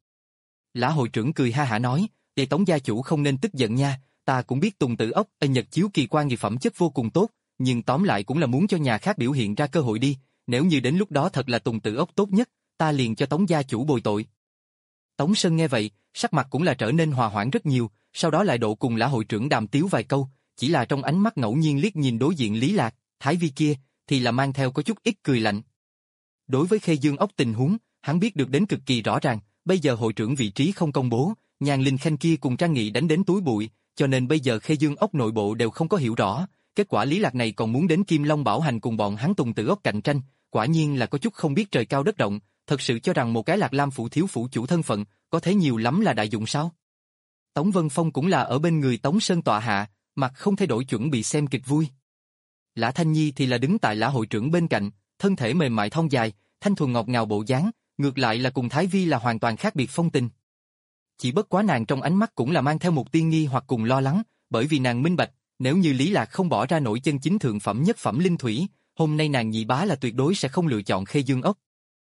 Lã hội trưởng cười ha hả nói, "Để Tống gia chủ không nên tức giận nha, ta cũng biết Tùng Tử ốc ở Nhật Chiếu Kỳ Quan nghiệp phẩm chất vô cùng tốt, nhưng tóm lại cũng là muốn cho nhà khác biểu hiện ra cơ hội đi, nếu như đến lúc đó thật là Tùng Tử ốc tốt nhất, ta liền cho Tống gia chủ bồi tội." Tống Sơn nghe vậy, sắc mặt cũng là trở nên hòa hoãn rất nhiều, sau đó lại độ cùng Lã hội trưởng đàm tiếu vài câu, chỉ là trong ánh mắt ngẫu nhiên liếc nhìn đối diện Lý Lạc, Thái Vi kia, thì là mang theo có chút ít cười lạnh. Đối với Khê Dương ốc tình huống, hắn biết được đến cực kỳ rõ ràng, bây giờ hội trưởng vị trí không công bố, Nhan Linh Khanh kia cùng Trang Nghị đánh đến túi bụi, cho nên bây giờ Khê Dương ốc nội bộ đều không có hiểu rõ, kết quả Lý Lạc này còn muốn đến Kim Long Bảo Hành cùng bọn hắn Tùng Tử ốc cạnh tranh, quả nhiên là có chút không biết trời cao đất rộng, thật sự cho rằng một cái Lạc Lam phủ thiếu phủ chủ thân phận, có thế nhiều lắm là đại dụng sao? Tống Vân Phong cũng là ở bên người Tống Sơn tọa hạ, mặt không thay đổi chuẩn bị xem kịch vui. Lã Thanh Nhi thì là đứng tại Lã hội trưởng bên cạnh, thân thể mềm mại thon dài, thanh thuần ngọt ngào bộ dáng, ngược lại là cùng Thái Vi là hoàn toàn khác biệt phong tình. Chỉ bất quá nàng trong ánh mắt cũng là mang theo một tia nghi hoặc cùng lo lắng, bởi vì nàng minh bạch, nếu như Lý Lạc không bỏ ra nổi chân chính thượng phẩm nhất phẩm linh thủy, hôm nay nàng nhị bá là tuyệt đối sẽ không lựa chọn Khê Dương ốc.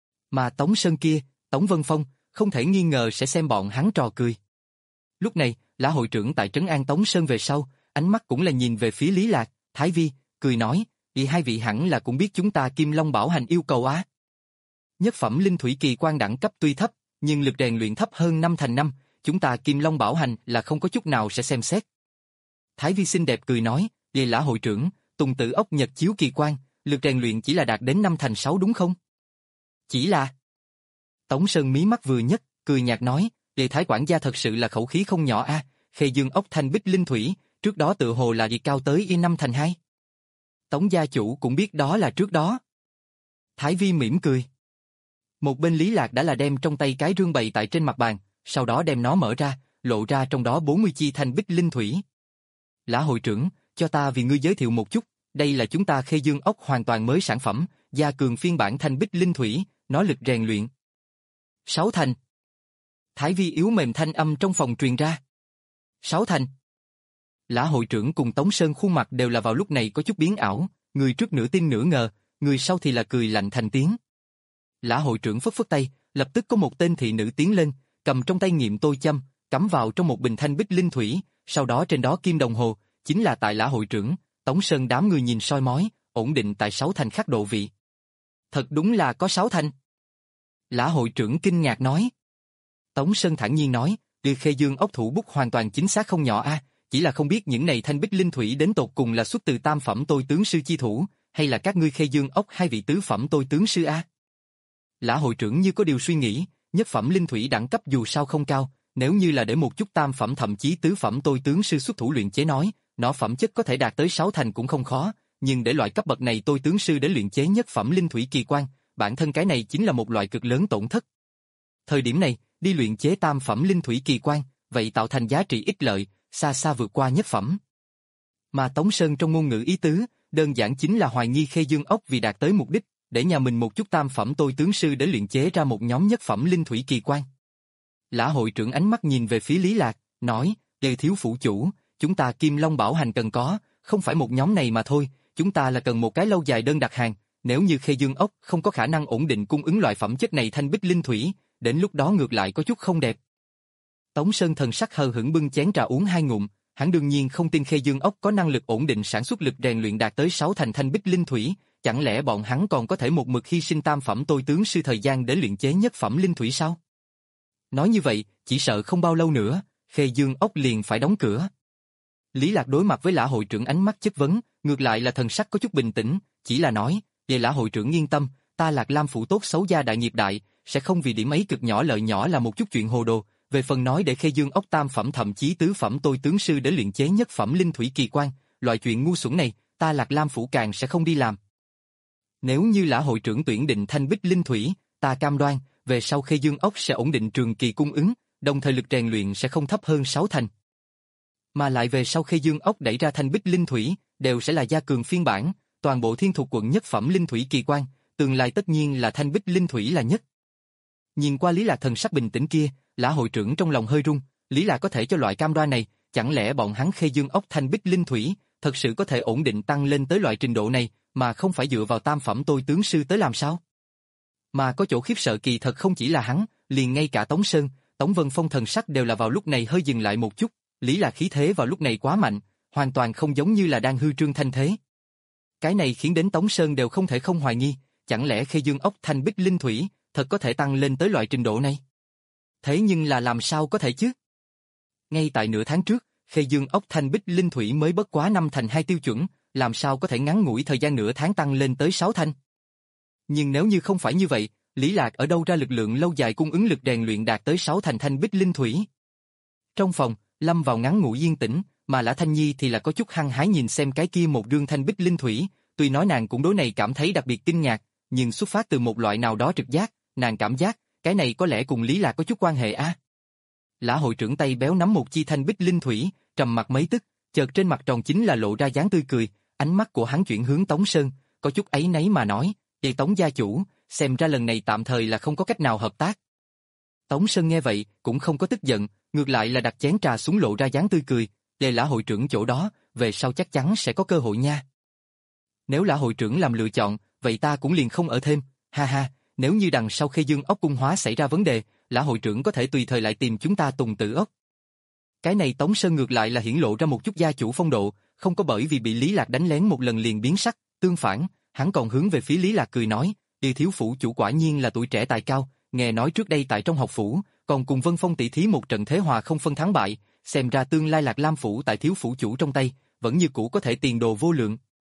Mà Tống Sơn kia, Tống Vân Phong, không thể nghi ngờ sẽ xem bọn hắn trò cười. Lúc này, Lã hội trưởng tại trấn an Tống Sơn về sau, ánh mắt cũng là nhìn về phía Lý Lạc, Thái Vi, cười nói, "Vì hai vị hẳn là cũng biết chúng ta Kim Long Bảo Hành yêu cầu á. Nhất phẩm linh thủy kỳ quan đẳng cấp tuy thấp, nhưng lực rèn luyện thấp hơn năm thành năm, chúng ta Kim Long Bảo Hành là không có chút nào sẽ xem xét." Thái Vi xinh đẹp cười nói, "Vậy Lã hội trưởng, Tùng Tử ốc Nhật Chiếu Kỳ Quan, lực rèn luyện chỉ là đạt đến năm thành sáu đúng không?" "Chỉ là..." Tống Sơn mí mắt vừa nhấc, cười nhạt nói, "Vậy Thái quản gia thật sự là khẩu khí không nhỏ a, Khê Dương ốc Thanh Bích Linh Thủy, trước đó tự hồ là đi cao tới y năm thành hai. Tống gia chủ cũng biết đó là trước đó." Thái Vi mỉm cười. Một bên Lý Lạc đã là đem trong tay cái rương bày tại trên mặt bàn, sau đó đem nó mở ra, lộ ra trong đó bốn mươi chi thanh bích linh thủy. Lã hội trưởng, cho ta vì ngươi giới thiệu một chút, đây là chúng ta Khê Dương ốc hoàn toàn mới sản phẩm, gia cường phiên bản thanh bích linh thủy, nó lực rèn luyện. Sáu thành. Thái vi yếu mềm thanh âm trong phòng truyền ra. Sáu thành. Lã hội trưởng cùng Tống Sơn khuôn mặt đều là vào lúc này có chút biến ảo, người trước nửa tin nửa ngờ, người sau thì là cười lạnh thành tiếng. Lã hội trưởng phất phất tay, lập tức có một tên thị nữ tiến lên, cầm trong tay nghiệm tôi châm, cắm vào trong một bình thanh bích linh thủy, sau đó trên đó kim đồng hồ, chính là tại Lã hội trưởng, Tống Sơn đám người nhìn soi mói, ổn định tại sáu thành khắc độ vị. Thật đúng là có sáu thành. Lã hội trưởng kinh ngạc nói. Tống Sơn thản nhiên nói, từ Khê Dương ốc thủ bút hoàn toàn chính xác không nhỏ a, chỉ là không biết những này thanh bích linh thủy đến tột cùng là xuất từ tam phẩm tôi tướng sư chi thủ, hay là các ngươi Khê Dương ốc hai vị tứ phẩm tôi tướng sư a. Lã hội trưởng như có điều suy nghĩ, nhất phẩm linh thủy đẳng cấp dù sao không cao, nếu như là để một chút tam phẩm thậm chí tứ phẩm tôi tướng sư xuất thủ luyện chế nói, nó phẩm chất có thể đạt tới sáu thành cũng không khó, nhưng để loại cấp bậc này tôi tướng sư đến luyện chế nhất phẩm linh thủy kỳ quan, bản thân cái này chính là một loại cực lớn tổn thất. Thời điểm này, đi luyện chế tam phẩm linh thủy kỳ quan, vậy tạo thành giá trị ích lợi, xa xa vượt qua nhất phẩm. Mà Tống Sơn trong ngôn ngữ ý tứ, đơn giản chính là hoài nghi Khê Dương ốc vì đạt tới mục đích, để nhà mình một chút tam phẩm tôi tướng sư để luyện chế ra một nhóm nhất phẩm linh thủy kỳ quan. Lã hội trưởng ánh mắt nhìn về phía Lý Lạc, nói, Đề thiếu phủ chủ, chúng ta Kim Long Bảo Hành cần có, không phải một nhóm này mà thôi, chúng ta là cần một cái lâu dài đơn đặt hàng, nếu như Khê Dương ốc không có khả năng ổn định cung ứng loại phẩm chất này thanh bích linh thủy, đến lúc đó ngược lại có chút không đẹp. Tống Sơn thần sắc hờ hững bưng chén trà uống hai ngụm, hắn đương nhiên không tin Khê Dương ốc có năng lực ổn định sản xuất lực rèn luyện đạt tới sáu thành thanh bích linh thủy, chẳng lẽ bọn hắn còn có thể một mực hy sinh tam phẩm tôi tướng sư thời gian để luyện chế nhất phẩm linh thủy sao? Nói như vậy, chỉ sợ không bao lâu nữa, Khê Dương ốc liền phải đóng cửa. Lý Lạc đối mặt với Lã hội trưởng ánh mắt chất vấn, ngược lại là thần sắc có chút bình tĩnh, chỉ là nói, về Lã hội trưởng yên tâm, ta Lạc Lam phủ tốt xấu gia đại nghiệp đại, sẽ không vì điểm ấy cực nhỏ lợi nhỏ là một chút chuyện hồ đồ, về phần nói để Khê Dương ốc tam phẩm thậm chí tứ phẩm tôi tướng sư để luyện chế nhất phẩm linh thủy kỳ quan, loại chuyện ngu xuẩn này, ta Lạc Lam phủ càng sẽ không đi làm. Nếu như Lã hội trưởng tuyển định thanh bích linh thủy, ta cam đoan, về sau Khê Dương ốc sẽ ổn định trường kỳ cung ứng, đồng thời lực rèn luyện sẽ không thấp hơn sáu thành. Mà lại về sau Khê Dương ốc đẩy ra thanh bích linh thủy, đều sẽ là gia cường phiên bản, toàn bộ Thiên Thuộc quận nhất phẩm linh thủy kỳ quan, tương lai tất nhiên là thanh bích linh thủy là nhất. Nhìn qua Lý Lạc thần sắc bình tĩnh kia, Lã hội trưởng trong lòng hơi rung, Lý Lạc có thể cho loại cam đoan này, chẳng lẽ bọn hắn Khê Dương ốc thanh bích linh thủy, thật sự có thể ổn định tăng lên tới loại trình độ này, mà không phải dựa vào tam phẩm tôi tướng sư tới làm sao? Mà có chỗ khiếp sợ kỳ thật không chỉ là hắn, liền ngay cả Tống Sơn, Tống Vân Phong thần sắc đều là vào lúc này hơi dừng lại một chút, Lý Lạc khí thế vào lúc này quá mạnh, hoàn toàn không giống như là đang hư trương thanh thế. Cái này khiến đến Tống Sơn đều không thể không hoài nghi, chẳng lẽ Khê Dương ốc thanh bích linh thủy, thật có thể tăng lên tới loại trình độ này? Thế nhưng là làm sao có thể chứ? Ngay tại nửa tháng trước, Khê Dương ốc thanh bích linh thủy mới bất quá năm thành hai tiêu chuẩn, làm sao có thể ngắn ngủi thời gian nửa tháng tăng lên tới sáu thành? Nhưng nếu như không phải như vậy, Lý Lạc ở đâu ra lực lượng lâu dài cung ứng lực rèn luyện đạt tới sáu thành thanh bích linh thủy? Trong phòng, lâm vào ngắn ngủi yên tĩnh, mà Lã Thanh Nhi thì là có chút hăng hái nhìn xem cái kia một rương thanh bích linh thủy, tuy nói nàng cũng đối này cảm thấy đặc biệt kinh ngạc, nhưng xuất phát từ một loại nào đó trực giác, nàng cảm giác, cái này có lẽ cùng Lý Lạc có chút quan hệ a. À? Lã hội trưởng tay béo nắm một chi thanh bích linh thủy, trầm mặt mấy tức, chợt trên mặt tròn chính là lộ ra dáng tươi cười, ánh mắt của hắn chuyển hướng Tống Sơn, có chút áy náy mà nói, "Vậy Tống gia chủ, xem ra lần này tạm thời là không có cách nào hợp tác." Tống Sơn nghe vậy, cũng không có tức giận, ngược lại là đặt chén trà xuống lộ ra dáng tươi cười, "Về Lã hội trưởng chỗ đó, về sau chắc chắn sẽ có cơ hội nha." Nếu Lã hội trưởng làm lựa chọn, vậy ta cũng liền không ở thêm, ha ha, nếu như đằng sau Khê Dương ốc cung hóa xảy ra vấn đề, Lã hội trưởng có thể tùy thời lại tìm chúng ta Tùng Tử ốc. Cái này Tống Sơn ngược lại là hiển lộ ra một chút gia chủ phong độ, không có bởi vì bị Lý Lạc đánh lén một lần liền biến sắc, tương phản, hắn còn hướng về phía Lý Lạc cười nói, "Đi thiếu phủ chủ quả nhiên là tuổi trẻ tài cao, nghe nói trước đây tại trong học phủ, còn cùng Vân Phong tỷ thí một trận thế hòa không phân thắng bại, xem ra tương lai Lạc Lam phủ tại thiếu phủ chủ trong tay, vẫn như cũ có thể tiền đồ vô lượng."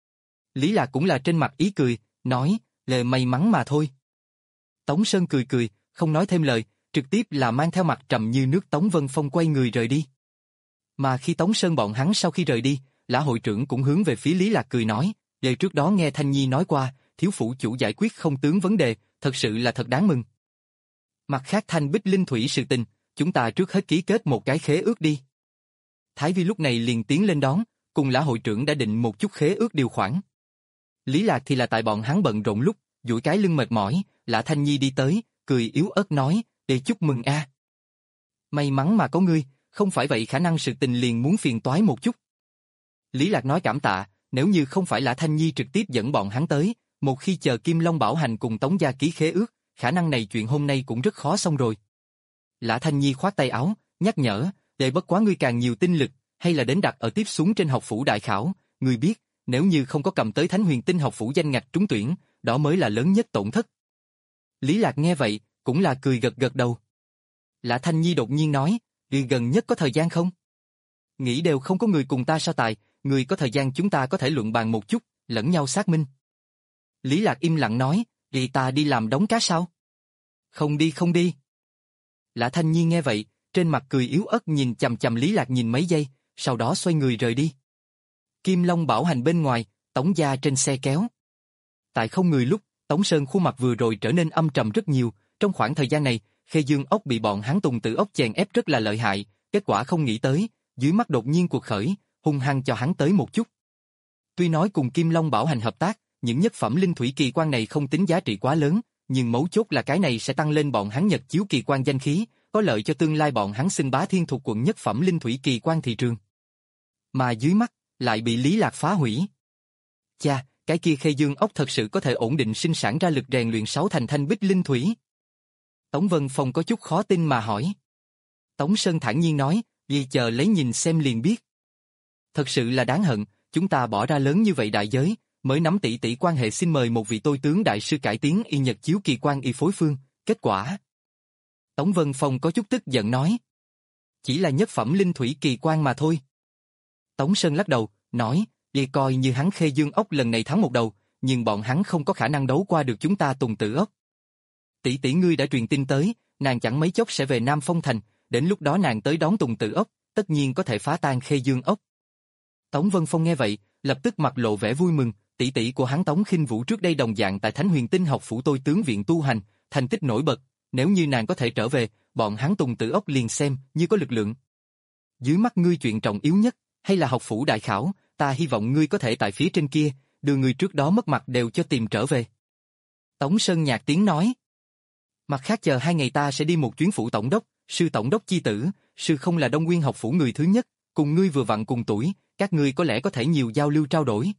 Lý Lạc cũng là trên mặt ý cười, nói, "Lời may mắn mà thôi." Tống Sơn cười cười, không nói thêm lời, trực tiếp là mang theo mặt trầm như nước Tống Vân Phong quay người rời đi. Mà khi Tống Sơn bọn hắn sau khi rời đi, Lã hội trưởng cũng hướng về phía Lý Lạc cười nói, "Lời trước đó nghe Thanh Nhi nói qua, thiếu phủ chủ giải quyết không tướng vấn đề, thật sự là thật đáng mừng." Mặt khác thanh bích linh thủy sự tình, chúng ta trước hết ký kết một cái khế ước đi. Thái Vi lúc này liền tiến lên đón, cùng Lã hội trưởng đã định một chút khế ước điều khoản. Lý Lạc thì là tại bọn hắn bận rộn lúc, duỗi cái lưng mệt mỏi, Lã Thanh Nhi đi tới, cười yếu ớt nói, để chúc mừng a. May mắn mà có ngươi, không phải vậy khả năng sự tình liền muốn phiền toái một chút. Lý Lạc nói cảm tạ, nếu như không phải Lã Thanh Nhi trực tiếp dẫn bọn hắn tới, một khi chờ Kim Long Bảo Hành cùng Tống gia ký khế ước, khả năng này chuyện hôm nay cũng rất khó xong rồi. Lã Thanh Nhi khoát tay áo, nhắc nhở, để bất quá ngươi càng nhiều tinh lực, hay là đến đặt ở tiếp xuống trên học phủ đại khảo, ngươi biết, nếu như không có cầm tới Thánh Huyền Tinh học phủ danh ngạch trúng tuyển, đó mới là lớn nhất tổn thất. Lý Lạc nghe vậy, cũng là cười gật gật đầu. Lã Thanh Nhi đột nhiên nói, ngươi gần nhất có thời gian không? Nghĩ đều không có người cùng ta so tài, người có thời gian chúng ta có thể luận bàn một chút, lẫn nhau xác minh. Lý Lạc im lặng nói, vậy ta đi làm đóng cá sao? Không đi không đi. Lã Thanh Nhi nghe vậy, trên mặt cười yếu ớt nhìn chằm chằm Lý Lạc nhìn mấy giây, sau đó xoay người rời đi. Kim Long Bảo Hành bên ngoài, Tống gia trên xe kéo. Tại không người lúc, Tống Sơn khuôn mặt vừa rồi trở nên âm trầm rất nhiều, trong khoảng thời gian này, Khê Dương ốc bị bọn hắn Tùng Tử ốc chèn ép rất là lợi hại, kết quả không nghĩ tới, dưới mắt đột nhiên cuộc khởi, hung hăng cho hắn tới một chút. Tuy nói cùng Kim Long Bảo Hành hợp tác, những nhất phẩm linh thủy kỳ quan này không tính giá trị quá lớn, nhưng mấu chốt là cái này sẽ tăng lên bọn hắn Nhật chiếu kỳ quan danh khí, có lợi cho tương lai bọn hắn xưng bá thiên thuộc quận nhất phẩm linh thủy kỳ quan thị trường. Mà dưới mắt, lại bị Lý Lạc phá hủy. Cha, cái kia Khê Dương ốc thật sự có thể ổn định sinh sản ra lực rèn luyện sáu thành thanh bích linh thủy. Tống Vân Phong có chút khó tin mà hỏi. Tống Sơn thản nhiên nói, vì chờ lấy nhìn xem liền biết. Thật sự là đáng hận, chúng ta bỏ ra lớn như vậy đại giới, mới nắm tỷ tỷ quan hệ xin mời một vị tôi tướng đại sư cải tiến y Nhật chiếu kỳ quan y phối phương, kết quả. Tống Vân Phong có chút tức giận nói. Chỉ là nhất phẩm linh thủy kỳ quan mà thôi. Tống Sơn lắc đầu, nói, vì coi như hắn Khê Dương ốc lần này thắng một đầu, nhưng bọn hắn không có khả năng đấu qua được chúng ta Tùng Tử ốc. Tỷ tỷ ngươi đã truyền tin tới, nàng chẳng mấy chốc sẽ về Nam Phong Thành, đến lúc đó nàng tới đón Tùng Tử ốc, tất nhiên có thể phá tan Khê Dương ốc. Tống Vân Phong nghe vậy, lập tức mặt lộ vẻ vui mừng, tỷ tỷ của hắn Tống Khinh Vũ trước đây đồng dạng tại Thánh Huyền Tinh học phủ tôi tướng viện tu hành, thành tích nổi bật, nếu như nàng có thể trở về, bọn hắn Tùng Tử ốc liền xem như có lực lượng. Dưới mắt ngươi chuyện trọng yếu nhất, hay là học phủ đại khảo, ta hy vọng ngươi có thể tại phía trên kia, đưa người trước đó mất mặt đều cho tìm trở về. Tống Sơn nhạt tiếng nói. Mặt khác chờ hai ngày ta sẽ đi một chuyến phủ tổng đốc, sư tổng đốc chi tử, sư không là Đông Nguyên học phủ người thứ nhất, cùng ngươi vừa vặn cùng tuổi, các ngươi có lẽ có thể nhiều giao lưu trao đổi.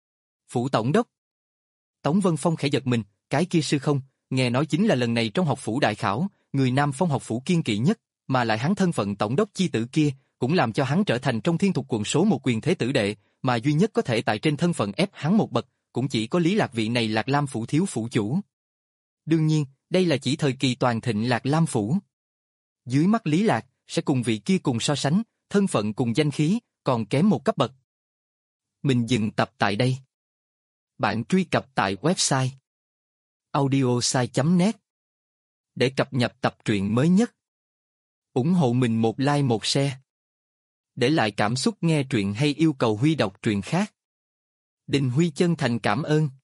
Phủ tổng đốc. Tống Vân Phong khẽ giật mình, cái kia sư không, nghe nói chính là lần này trong học phủ đại khảo, người Nam Phong học phủ kiên kỵ nhất, mà lại hắn thân phận tổng đốc chi tử kia, cũng làm cho hắn trở thành trong thiên thuộc quận số một quyền thế tử đệ, mà duy nhất có thể tại trên thân phận ép hắn một bậc, cũng chỉ có Lý Lạc vị này Lạc Lam phủ thiếu phủ chủ. Đương nhiên, đây là chỉ thời kỳ toàn thịnh Lạc Lam phủ. Dưới mắt Lý Lạc, sẽ cùng vị kia cùng so sánh, thân phận cùng danh khí, còn kém một cấp bậc. Mình dừng tập tại đây. Bạn truy cập tại website audiosai chấm net để cập nhật tập truyện mới nhất. Ủng hộ mình một like một share. Để lại cảm xúc nghe truyện hay yêu cầu Huy đọc truyện khác. Đình Huy chân thành cảm ơn.